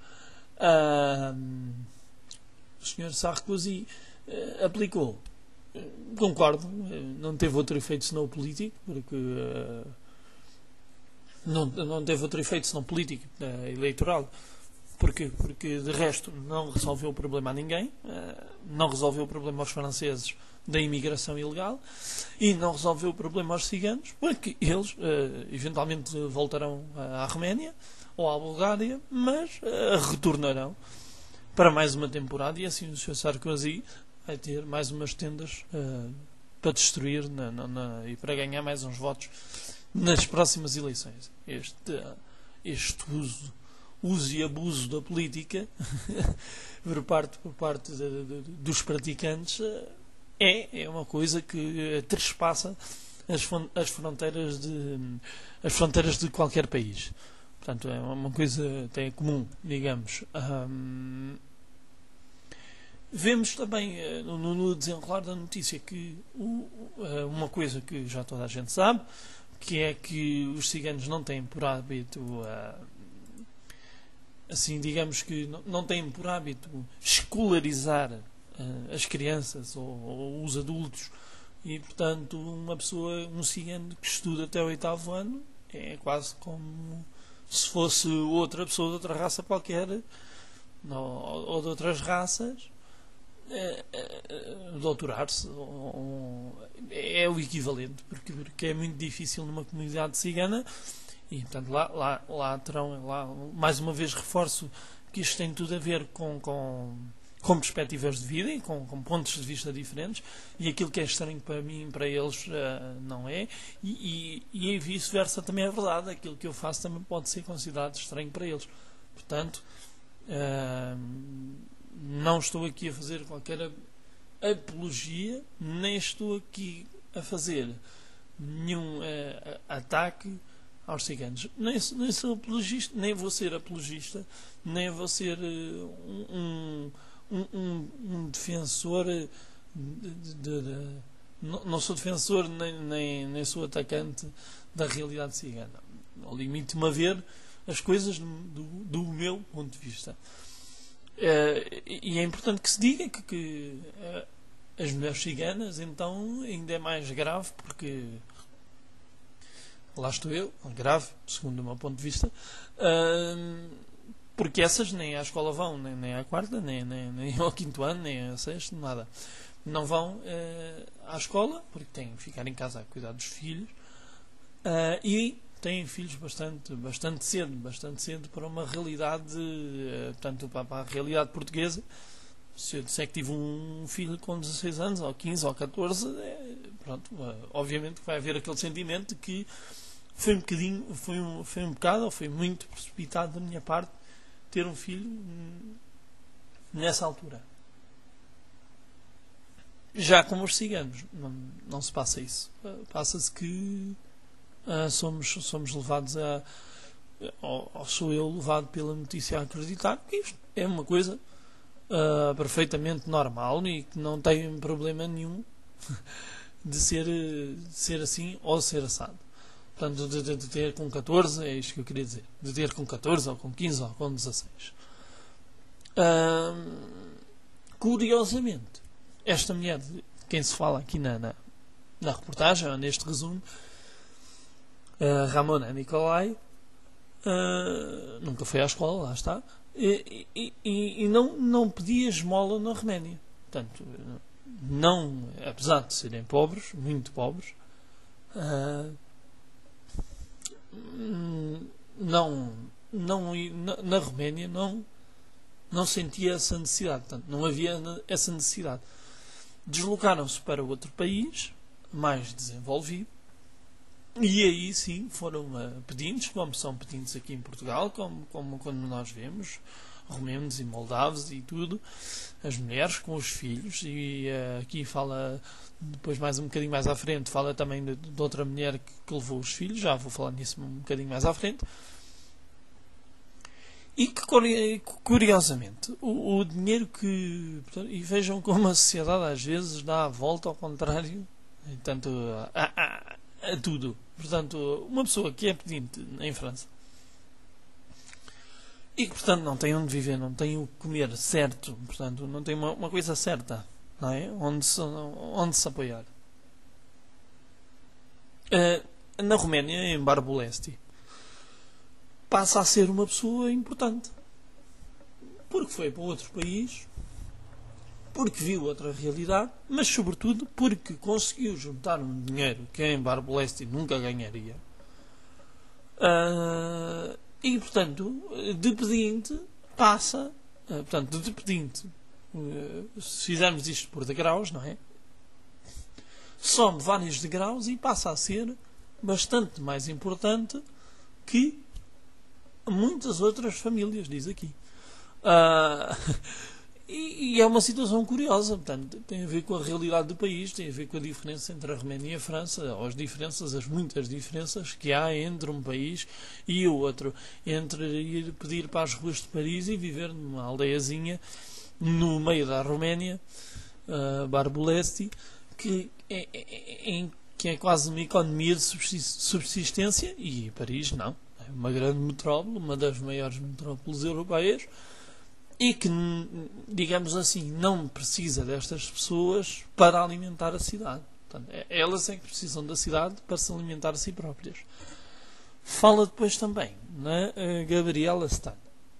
C: o Sr. Sarkozy aplicou, concordo, não teve outro efeito senão o político, porque não teve outro efeito senão político, eleitoral, porque de resto não resolveu o problema a ninguém, não resolveu o problema aos franceses da imigração ilegal e não resolveu o problema aos ciganos, porque eles eventualmente voltarão à Roménia ou à Bulgária, mas retornarão para mais uma temporada, e assim o Sr. Sarkozy vai ter mais umas tendas para destruir e para ganhar mais uns votos nas próximas eleições. Este uso e abuso da política por parte dos praticantes é uma coisa que trespassa as fronteiras de qualquer país. Portanto, é uma coisa até comum, digamos. Vemos também no desenrolar da notícia que uma coisa que já toda a gente sabe, que é que os ciganos não têm por hábito, assim, digamos que não têm por hábito escolarizar as crianças ou os adultos, e portanto um cigano que estuda até o 8º ano é quase como se fosse outra pessoa de outra raça qualquer, ou de outras raças, doutorar-se é o equivalente, porque é muito difícil numa comunidade cigana. E portanto lá terão, mais uma vez reforço que isto tem tudo a ver com perspectivas de vida e com pontos de vista diferentes, e aquilo que é estranho para mim, para eles não é, e vice-versa também é verdade, aquilo que eu faço também pode ser considerado estranho para eles. Portanto, não estou aqui a fazer qualquer apologia, nem estou aqui a fazer nenhum ataque aos ciganos. Nem sou apologista, nem vou ser apologista, nem vou ser um defensor não sou defensor nem sou atacante da realidade cigana. Limito-me a ver as coisas do meu ponto de vista. E é importante que se diga que as mulheres ciganas, então ainda é mais grave, porque lá estou eu, grave, segundo o meu ponto de vista, porque essas nem à escola vão, nem à quarta, nem ao quinto ano, nem ao sexto, nada. Não vão à escola, porque têm que ficar em casa a cuidar dos filhos, e têm filhos bastante cedo para uma realidade, portanto, para a realidade portuguesa. Se eu disser que tive um filho com 16 anos, ou 15, ou 14, pronto, obviamente que vai haver aquele sentimento de que foi um bocado, ou foi muito precipitado da minha parte, ter um filho nessa altura. Já com os ciganos, não se passa isso. Passa-se que somos levados ou sou eu levado pela notícia a acreditar que isto é uma coisa perfeitamente normal e que não tem problema nenhum de ser assim ou ser assado. Portanto, de ter com 14, é isto que eu queria dizer. De ter com 14, ou com 15, ou com 16. Curiosamente, esta mulher de quem se fala aqui na reportagem, neste resumo, Ramona Nicolai, nunca foi à escola, lá está, e não pedia esmola na Roménia. Portanto, não, apesar de serem pobres, muito pobres, na Roménia não sentia essa necessidade. Portanto, não havia essa necessidade. Deslocaram-se para outro país mais desenvolvido e aí sim foram pedintes, como são pedintes aqui em Portugal, como quando nós vemos romenos e moldavos e tudo, as mulheres com os filhos. E aqui fala, depois mais um bocadinho mais à frente, fala também de outra mulher que levou os filhos, já vou falar nisso um bocadinho mais à frente. E que, curiosamente, o dinheiro que... E vejam como a sociedade às vezes dá a volta ao contrário, tanto a tudo. Portanto, uma pessoa que é pedinte em França e que, portanto, não tem onde viver, não tem o que comer certo, portanto, não tem uma coisa certa, não é? Onde se apoiar. Na Roménia, em Barbulesti, passa a ser uma pessoa importante. Porque foi para outro país, porque viu outra realidade, mas sobretudo porque conseguiu juntar um dinheiro que em Barbulesti nunca ganharia. E, portanto, de pedinte passa, portanto, de pedinte, se fizermos isto por degraus, não é? Sobe vários degraus e passa a ser bastante mais importante que muitas outras famílias, diz aqui. E é uma situação curiosa, portanto, tem a ver com a realidade do país, tem a ver com a diferença entre a Roménia e a França, as muitas diferenças que há entre um país e o outro, entre ir pedir para as ruas de Paris e viver numa aldeiazinha no meio da Roménia, Barbulesti, que é quase uma economia de subsistência, e Paris não. É uma grande metrópole, uma das maiores metrópoles europeias, e que, digamos assim, não precisa destas pessoas para alimentar a cidade. Portanto, elas é que precisam da cidade para se alimentar a si próprias. Fala depois também na Gabriela Stan.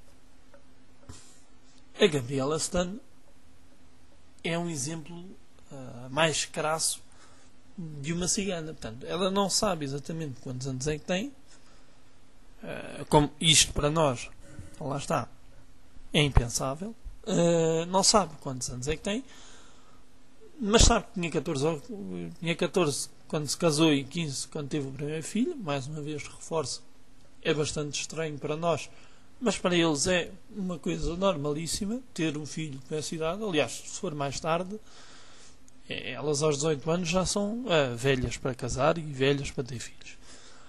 C: A Gabriela Stan é um exemplo mais crasso de uma cigana. Portanto, ela não sabe exatamente quantos anos é que tem. Como isto para nós, lá está, é impensável. Não sabe quantos anos é que tem, mas sabe que tinha 14 quando se casou e 15 quando teve o primeiro filho. Mais uma vez reforço, é bastante estranho para nós, mas para eles é uma coisa normalíssima ter um filho com essa idade. Aliás, se for mais tarde, elas aos 18 anos já são velhas para casar e velhas para ter filhos.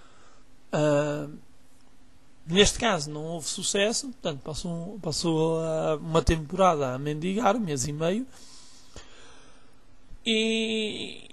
C: Neste caso não houve sucesso, portanto passou uma temporada a mendigar, um mês e meio, e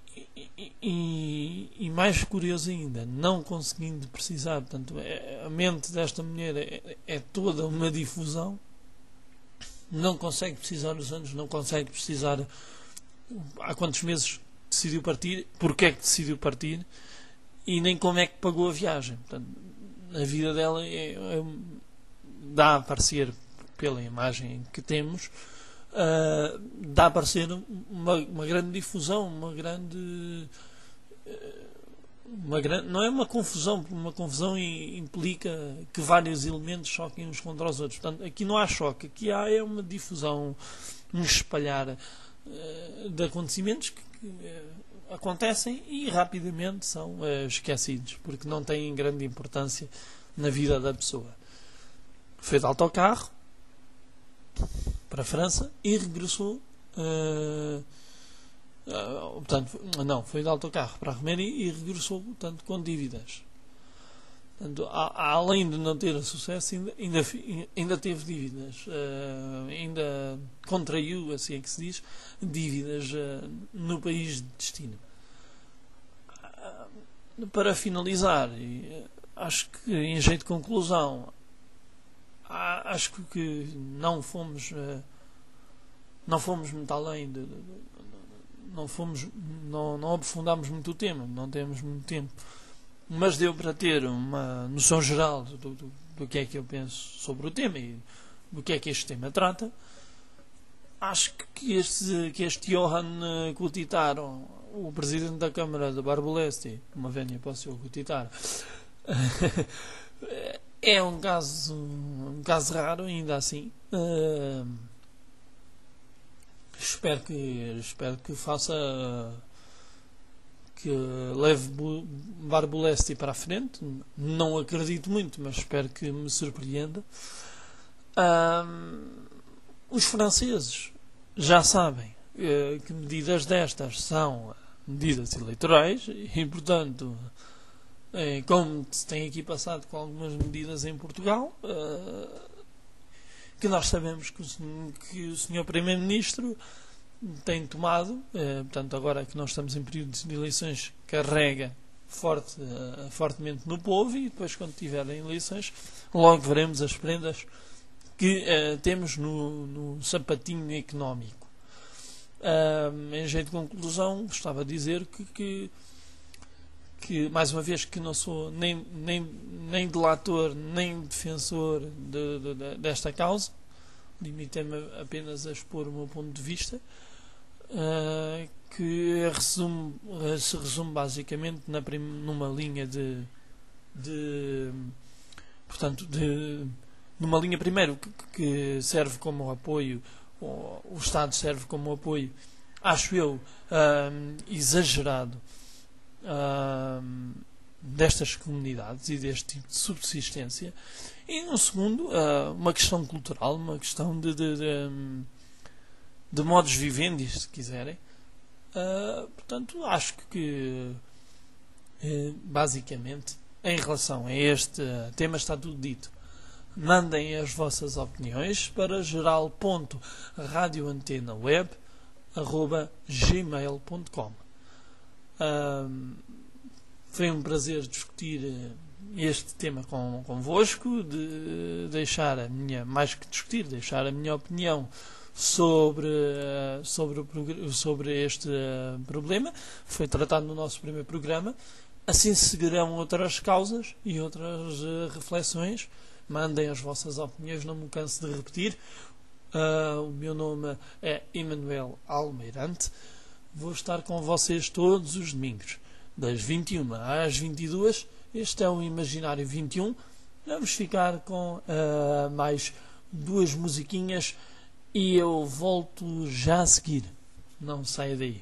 C: mais curioso ainda, não conseguindo precisar. Portanto, a mente desta mulher é toda uma difusão, não consegue precisar os anos, não consegue precisar há quantos meses decidiu partir, porque é que decidiu partir e nem como é que pagou a viagem. Portanto, a vida dela dá a parecer, pela imagem que temos, dá a parecer uma grande difusão, não é uma confusão implica que vários elementos choquem uns contra os outros. Portanto, aqui não há choque, aqui há uma difusão, um espalhar de acontecimentos que acontecem e rapidamente são esquecidos, porque não têm grande importância na vida da pessoa. Foi de autocarro para a França e regressou. Foi de autocarro para a Roménia e regressou, portanto, com dívidas. Portanto, além de não ter sucesso, ainda teve dívidas, ainda contraiu, assim é que se diz, dívidas no país de destino. Para finalizar, acho que, em jeito de conclusão, acho que não fomos muito além não aprofundámos muito o tema, não temos muito tempo, mas deu para ter uma noção geral do que é que eu penso sobre o tema e do que é que este tema trata. Acho que este Johan Kuttitaro, o presidente da Câmara de Barbulesti, uma vénia posso eu Kuttitaro, é um caso raro, ainda assim. Espero que faça, que leve Barbulesti para a frente. Não acredito muito, mas espero que me surpreenda. Os franceses já sabem que medidas destas são medidas eleitorais e, portanto, como se tem aqui passado com algumas medidas em Portugal, que nós sabemos que o Sr. Primeiro-Ministro tem tomado, portanto, agora que nós estamos em período de eleições, carrega fortemente no povo, e depois, quando tiverem eleições, logo veremos as prendas que temos no sapatinho económico. Em jeito de conclusão, gostava de dizer que mais uma vez, que não sou nem delator nem defensor desta causa, limitei-me apenas a expor o meu ponto de vista, que se resume basicamente numa linha numa linha, primeiro, que serve como apoio, o Estado serve como apoio, acho eu, exagerado, destas comunidades e deste tipo de subsistência, e no segundo, uma questão cultural, uma questão de modus vivendi, se quiserem. Portanto, acho que basicamente, em relação a este tema, está tudo dito. Mandem as vossas opiniões para geral.radioantenaweb@gmail.com. Foi um prazer discutir este tema convosco, deixar a minha opinião sobre este problema. Foi tratado no nosso primeiro programa. Assim seguirão outras causas e outras reflexões. Mandem as vossas opiniões, não me canso de repetir. O meu nome é Emanuel Almeirante. Vou estar com vocês todos os domingos, das 21 às 22. Este é o Imaginário 21. Vamos ficar com mais duas musiquinhas e eu volto já a seguir. Não saia daí.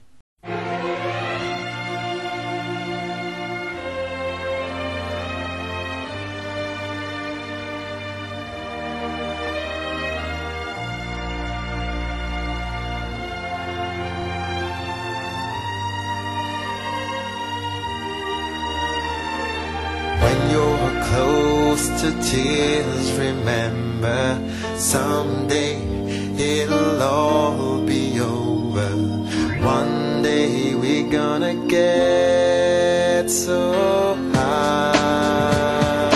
M: Close to tears, remember, someday it'll all be over. One day we're gonna get so high.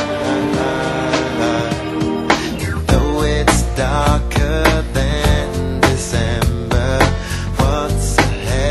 M: Though it's darker than December, what's ahead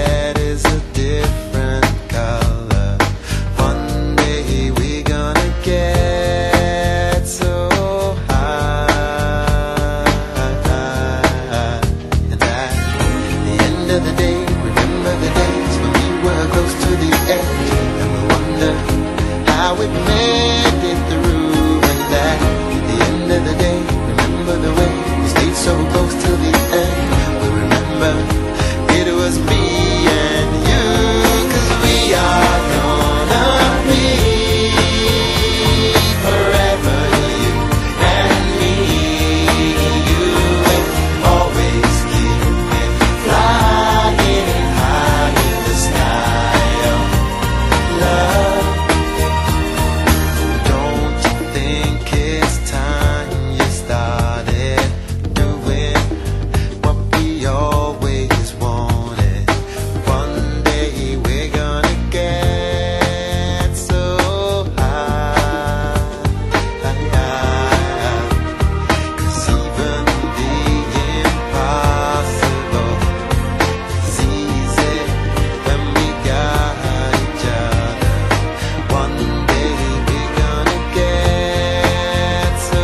M: made it through. And at the end of the day, remember the way we stayed so close till the end. We'll remember it was me and you, 'cause we are gonna be forever, you and me. You will always keep me flying high in the sky of love. Don't you think it's time you started doing what we always wanted? One day we're gonna get so high. 'Cause even the impossible is easy when we got each other. One day we're gonna get so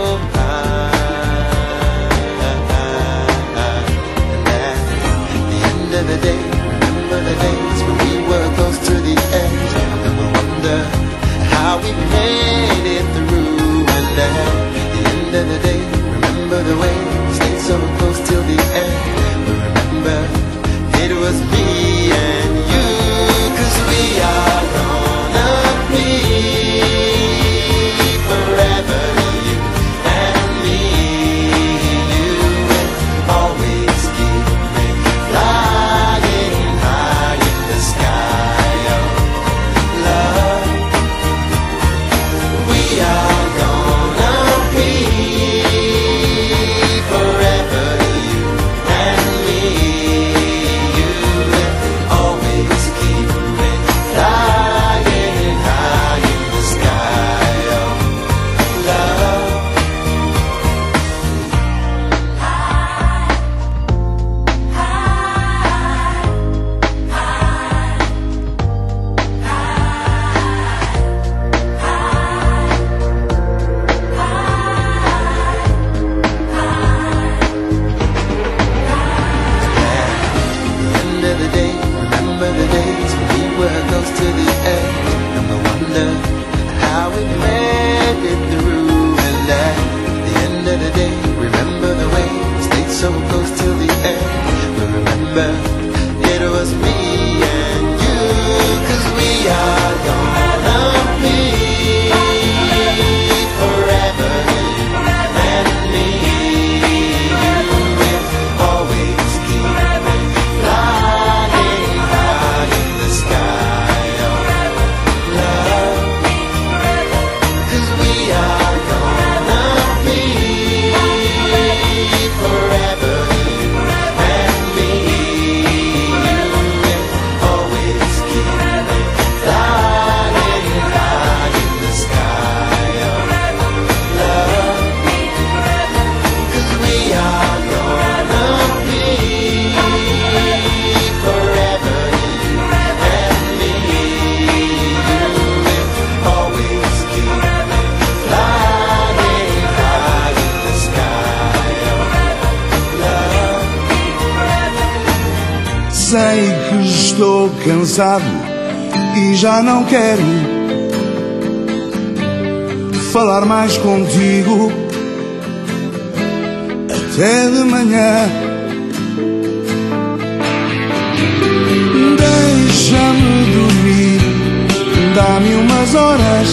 M: high. And at the end of the day, remember the days when we were close to the edge, and we'll wonder how we made it through. And at the end of the day, remember the way we stayed so close till the end. But remember, it was me and you, 'cause we are gonna be forever, you and me. You will always keep me flying high in the sky of love. We are gonna be forever, you and me. You will always keep me flying high in the sky of love. End of the day, remember the days when we were close to the edge, and we'll wonder how we made it through. And at the end of the day, remember the way we stayed so close till the end. But remember, it was me and you, 'cause we are gonna be forever, you and me. You will always keep me flying high in the sky of love. 'Cause we are gonna be forever, you and me. You will always keep me flying high in the sky of love. 'Cause we are gonna be forever, you and me. You will always keep me flying high in the sky of love.
N: Sei que estou cansado e já não quero falar mais contigo até de manhã. Deixa-me dormir, dá-me umas horas,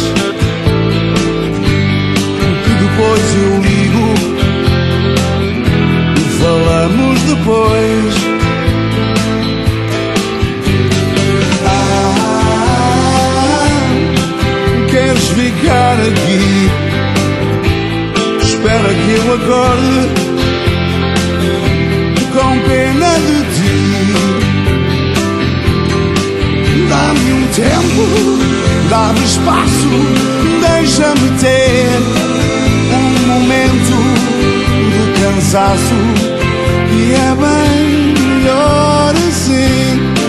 N: que depois eu ligo e falamos depois. Queres ficar aqui? Espera que eu acorde com pena de ti. Dá-me um tempo, dá-me espaço, deixa-me ter um momento de cansaço, e é bem melhor assim.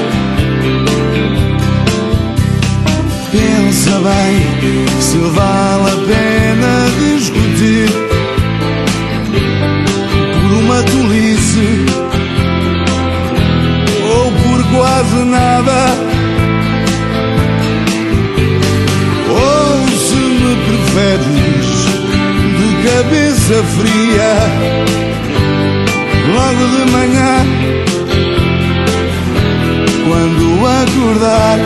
N: Pensa bem se vale a pena discutir por uma tolice ou por quase nada. Ou preferes de cabeça fria, logo de manhã, quando acordar.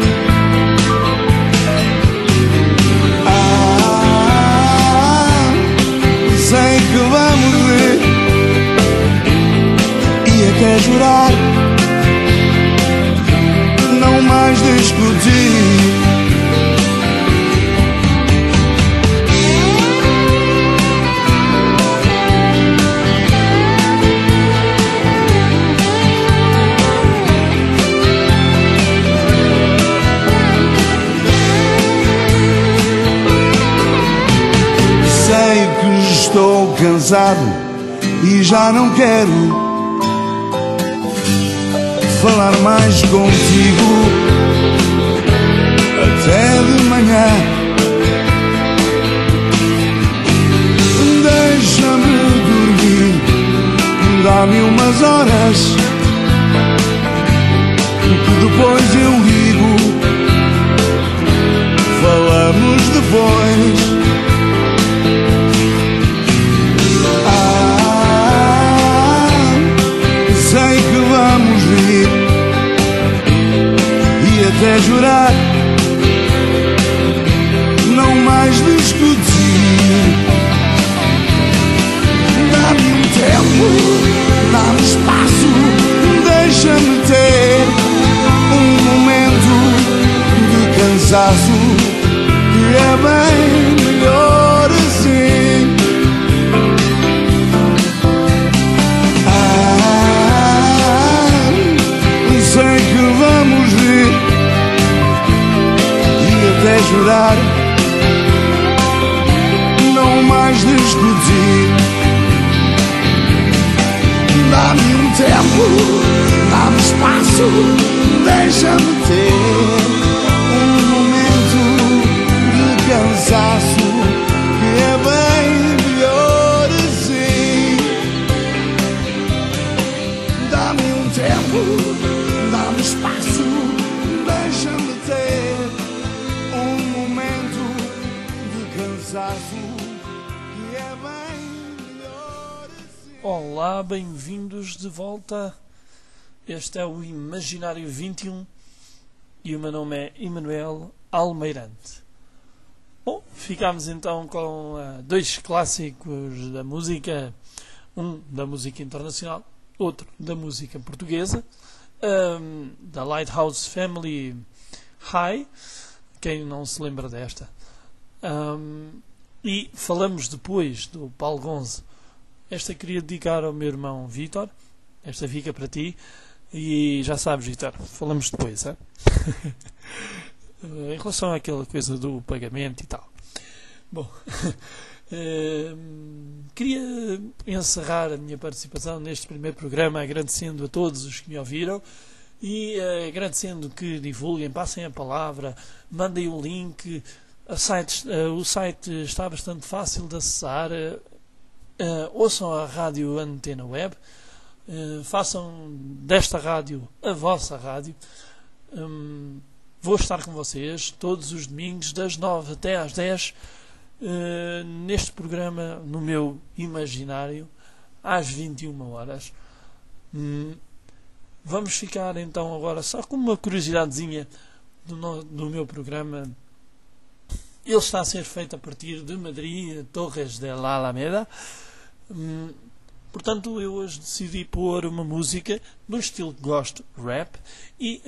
N: Sei que vamos ver e até jurar, não mais discutir. Estou cansado e já não quero falar mais contigo até de manhã. Deixa-me dormir, dá-me umas horas, que depois eu ligo, falamos depois. Vamos rir e até jurar, não mais discutir. Dá-me um tempo, dá-me espaço, deixa-me ter um momento de cansaço, que é bem melhor assim. Sei que vamos rir e até jurar, não mais discutir. Dá-me um tempo, dá-me espaço, deixa-me ter um momento de cansaço, que é bem melhor assim. Dá-me um tempo, dá-me espaço, deixa-me ter um momento de cansaço, que é bem melhor assim.
C: Olá, bem-vindos de volta. Este é o Imaginário 21 e o meu nome é Emanuel Almeirante. Bom, ficámos então com dois clássicos da música, um da música internacional, outro da música portuguesa. Da Lighthouse Family High, quem não se lembra desta, e falamos depois do Paulo Gonzo. Esta queria dedicar ao meu irmão Vítor, esta fica para ti, e já sabes, Vítor, falamos depois, é? Em relação àquela coisa do pagamento e tal. Bom, queria encerrar a minha participação neste primeiro programa agradecendo a todos os que me ouviram e agradecendo que divulguem, passem a palavra, mandem o link. O site está bastante fácil de acessar. Ouçam a rádio Antena Web, façam desta rádio a vossa rádio. Vou estar com vocês todos os domingos das 9 até às 10 neste programa, no meu imaginário, às 21 horas. Vamos ficar então agora só com uma curiosidadezinha do meu programa. Ele está a ser feito a partir de Madrid, Torres de la Alameda. Portanto, eu hoje decidi pôr uma música do estilo que gosto, rap, e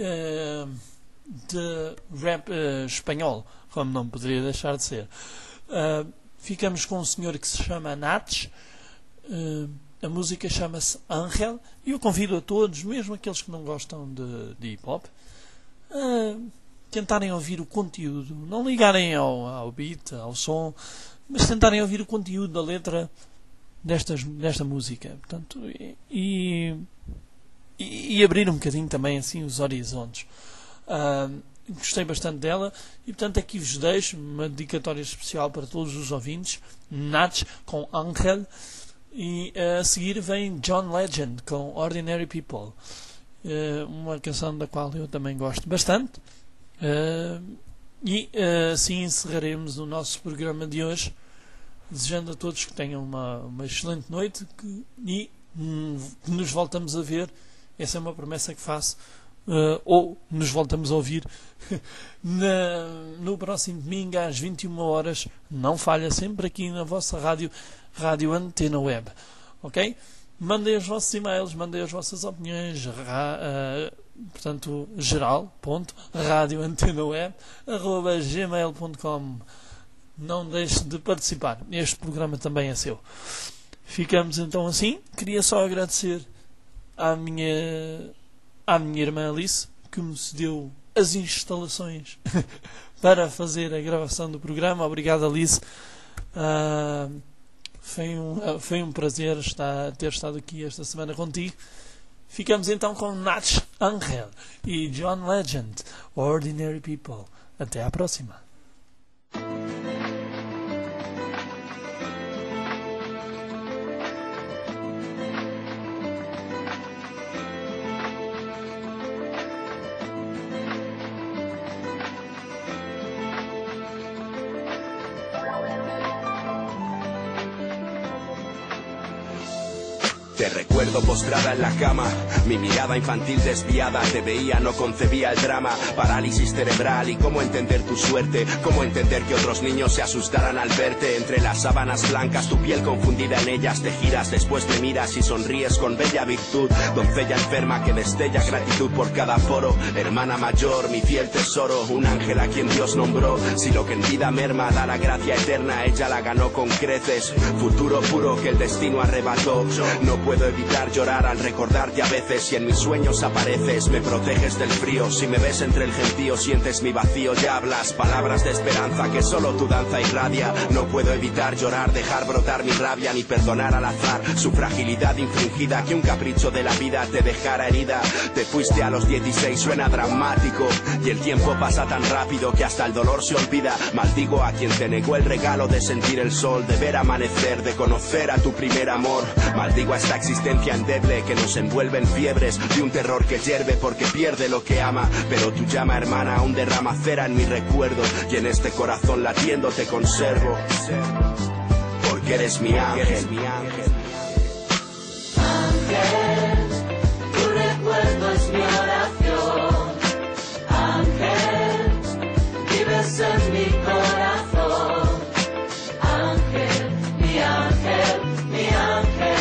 C: de rap espanhol, como não poderia deixar de ser. Ficamos com um senhor que se chama Nach. A música chama-se Ángel, e eu convido a todos, mesmo aqueles que não gostam de hip-hop, a tentarem ouvir o conteúdo, não ligarem ao beat, ao som, mas tentarem ouvir o conteúdo da letra desta música, portanto, e abrir um bocadinho também assim os horizontes. Gostei bastante dela e, portanto, aqui vos deixo uma dedicatória especial para todos os ouvintes. Nach com Ángel, e a seguir vem John Legend com Ordinary People, uma canção da qual eu também gosto bastante. E assim encerraremos o nosso programa de hoje, desejando a todos que tenham uma excelente noite e que nos voltamos a ver. Essa é uma promessa que faço, ou nos voltamos a ouvir no próximo domingo às 21 horas. Não falha, sempre aqui na vossa Rádio Antena Web. Ok? Mandem os vossos e-mails, mandem as vossas opiniões, portanto, geral.radioantenaweb@gmail.com. Não deixe de participar, este programa também é seu. Ficamos então assim. Queria só agradecer à minha irmã Alice, que me cedeu as instalações para fazer a gravação do programa. Obrigado, Alice. Foi um prazer ter estado aqui esta semana contigo. Ficamos então com Nach Angel e John Legend, Ordinary People. Até à próxima.
O: Te recuerdo postrada en la cama, mi mirada infantil desviada, te veía, no concebía el drama, parálisis cerebral y cómo entender tu suerte, cómo entender que otros niños se asustaran al verte, entre las sábanas blancas, tu piel confundida en ellas, te giras, después te miras y sonríes con bella virtud, doncella enferma que destella gratitud por cada foro, hermana mayor, mi fiel tesoro, un ángel a quien Dios nombró, si lo que en vida merma da la gracia eterna, ella la ganó con creces, futuro puro que el destino arrebató, no puedo evitar llorar al recordarte a veces. Si en mis sueños apareces, me proteges del frío. Si me ves entre el gentío, sientes mi vacío. Ya hablas palabras de esperanza que solo tu danza irradia. No puedo evitar llorar, dejar brotar mi rabia, ni perdonar al azar su fragilidad infringida. Que un capricho de la vida te dejara herida. Te fuiste a los 16, suena dramático. Y el tiempo pasa tan rápido que hasta el dolor se olvida. Maldigo a quien te negó el regalo de sentir el sol, de ver amanecer, de conocer a tu primer amor. Maldigo a esta existencia endeble que nos envuelve en fiebres de un terror que hierve porque pierde lo que ama. Pero tu llama hermana aún derrama cera en mi recuerdo y en este corazón latiendo te conservo, porque eres mi ángel.
P: Ángel, tu recuerdo es mi oración. Ángel, vives en mi corazón. Ángel, mi ángel, mi ángel.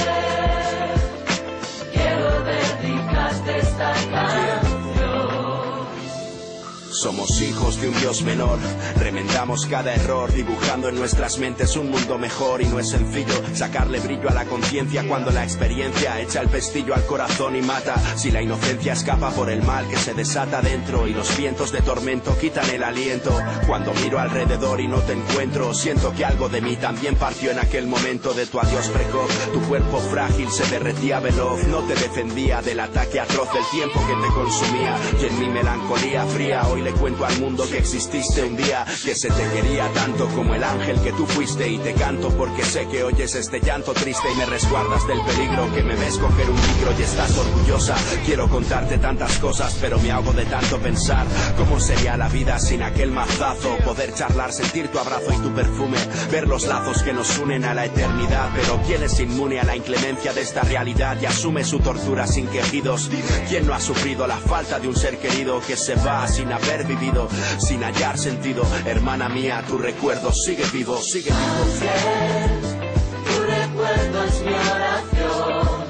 P: Esta canción.
O: Somos hijos de un Dios menor, remendamos cada error, dibujando en nuestras mentes un mundo mejor. Y no es sencillo sacarle brillo a la conciencia cuando la experiencia echa el pestillo al corazón y mata. Si la inocencia escapa por el mal que se desata dentro y los vientos de tormento quitan el aliento. Cuando miro alrededor y no te encuentro, siento que algo de mí también partió en aquel momento de tu adiós precoz. Tu cuerpo frágil se derretía veloz, no te defendía del ataque atroz del tiempo que te consumía. Y en mi melancolía fría hoy le cuento al mundo que exististe un día, que se te quería tanto como el ángel que tú fuiste. Y te canto porque sé que oyes este llanto triste y me resguardas del peligro, que me ves coger un micro y estás orgullosa. Quiero contarte tantas cosas pero me ahogo de tanto pensar. ¿Cómo sería la vida sin aquel mazazo? Poder charlar, sentir tu abrazo y tu perfume, ver los lazos que nos unen a la eternidad. Pero ¿quién es inmune a la inclemencia de esta realidad y asume su tortura sin quejidos? ¿Quién no ha sufrido la falta de un ser querido que se va sin haber vivido, sin hallar sentido? Hermana mía, tu recuerdo sigue vivo, sigue vivo.
P: Ángel, tu recuerdo es mi oración.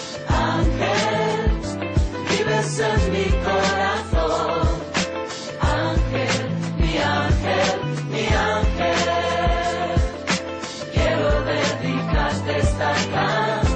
P: Ángel, vives en mi corazón. Ángel, mi ángel, mi ángel. Quiero dedicarte esta canción.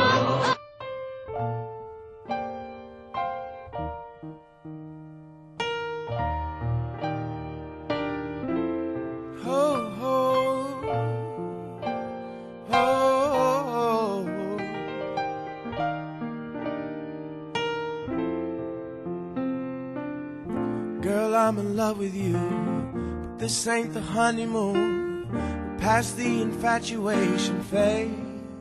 J: Girl, I'm in love with you, but this ain't the honeymoon. We're past the infatuation phase.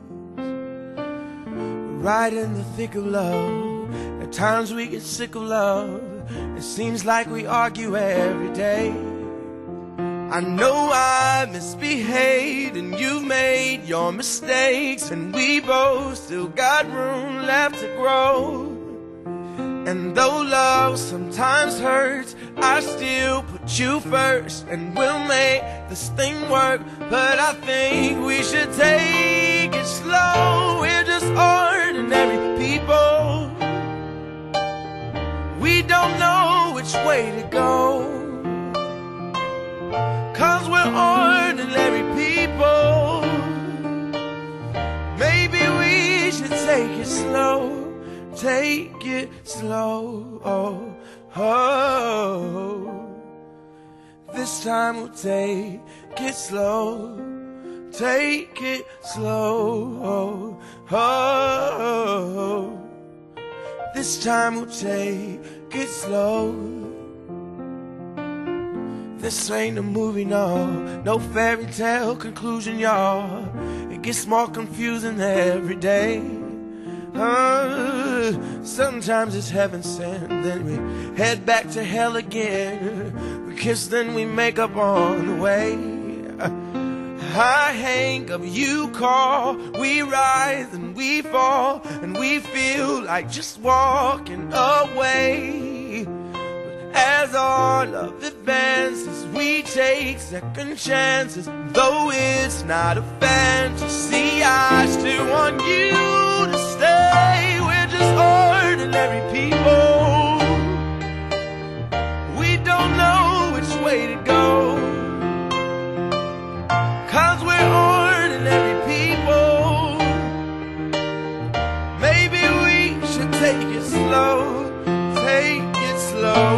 J: We're right in the thick of love. At times we get sick of love. It seems like we argue every day. I know I misbehaved and you've made your mistakes, and we both still got room left to grow. And though love sometimes hurts, I still put you first, and we'll make this thing work. But I think we should take it slow. We're just ordinary people. We don't know which way to go, 'cause we're ordinary people. Maybe we should take it slow. Take it slow. Oh, oh. This time we'll take it slow. Take it slow. Oh, oh. This time we'll take it slow. This ain't a movie, no fairy tale conclusion, y'all. It gets more confusing every day. Sometimes it's heaven sent, then we head back to hell again. We kiss, then we make up on the way. I hang up, you call, we rise and we fall, and we feel like just walking away. But as our love advances, we take second chances. Though it's not a fantasy, I still want you to stay. We're just ordinary people. We don't know which way to go, 'cause we're ordinary people. Maybe we should take it slow. Take it slow.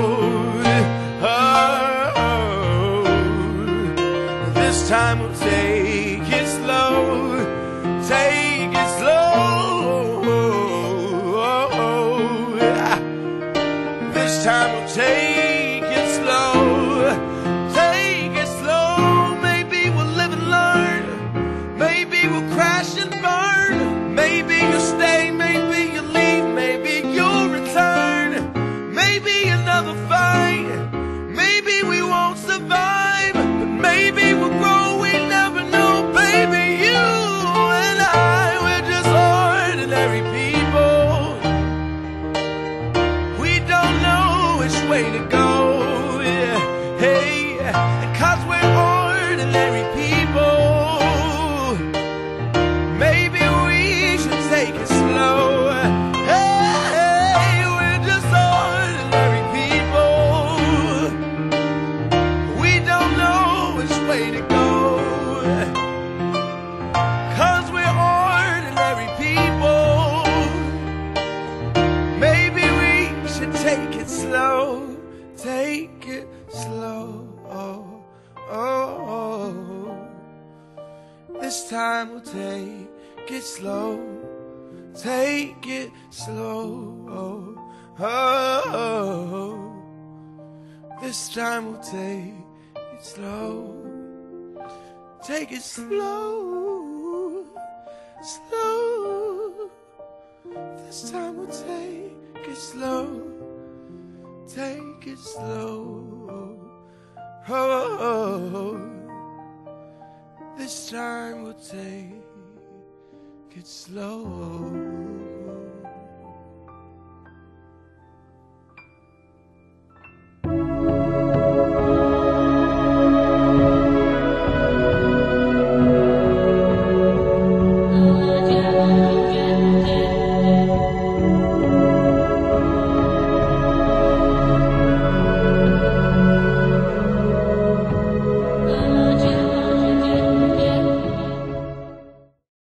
J: Oh, this time we'll take it slow. Take it slow. This time we'll take it slow. Take it slow. Maybe we'll live and learn. Maybe we'll crash and burn. Maybe you'll stay, maybe you'll leave, maybe you'll return. Maybe another fight. Maybe we won't survive, but maybe we'll grow. We never know, baby. You and I, we're just ordinary people. We don't know which way to go. Yeah. Hey, 'cause we're ordinary people. Maybe we should take it slow. Hey, we're just ordinary people. We don't know which way to go, 'cause we're ordinary people. Maybe we should take it slow. Take it slow. Oh, oh, oh. This time we'll take it slow. Take it slow. Oh, oh. This time we'll take it slow. Take it slow. Slow. This time we'll take it slow. Take it slow. Oh, this time we'll take it slow.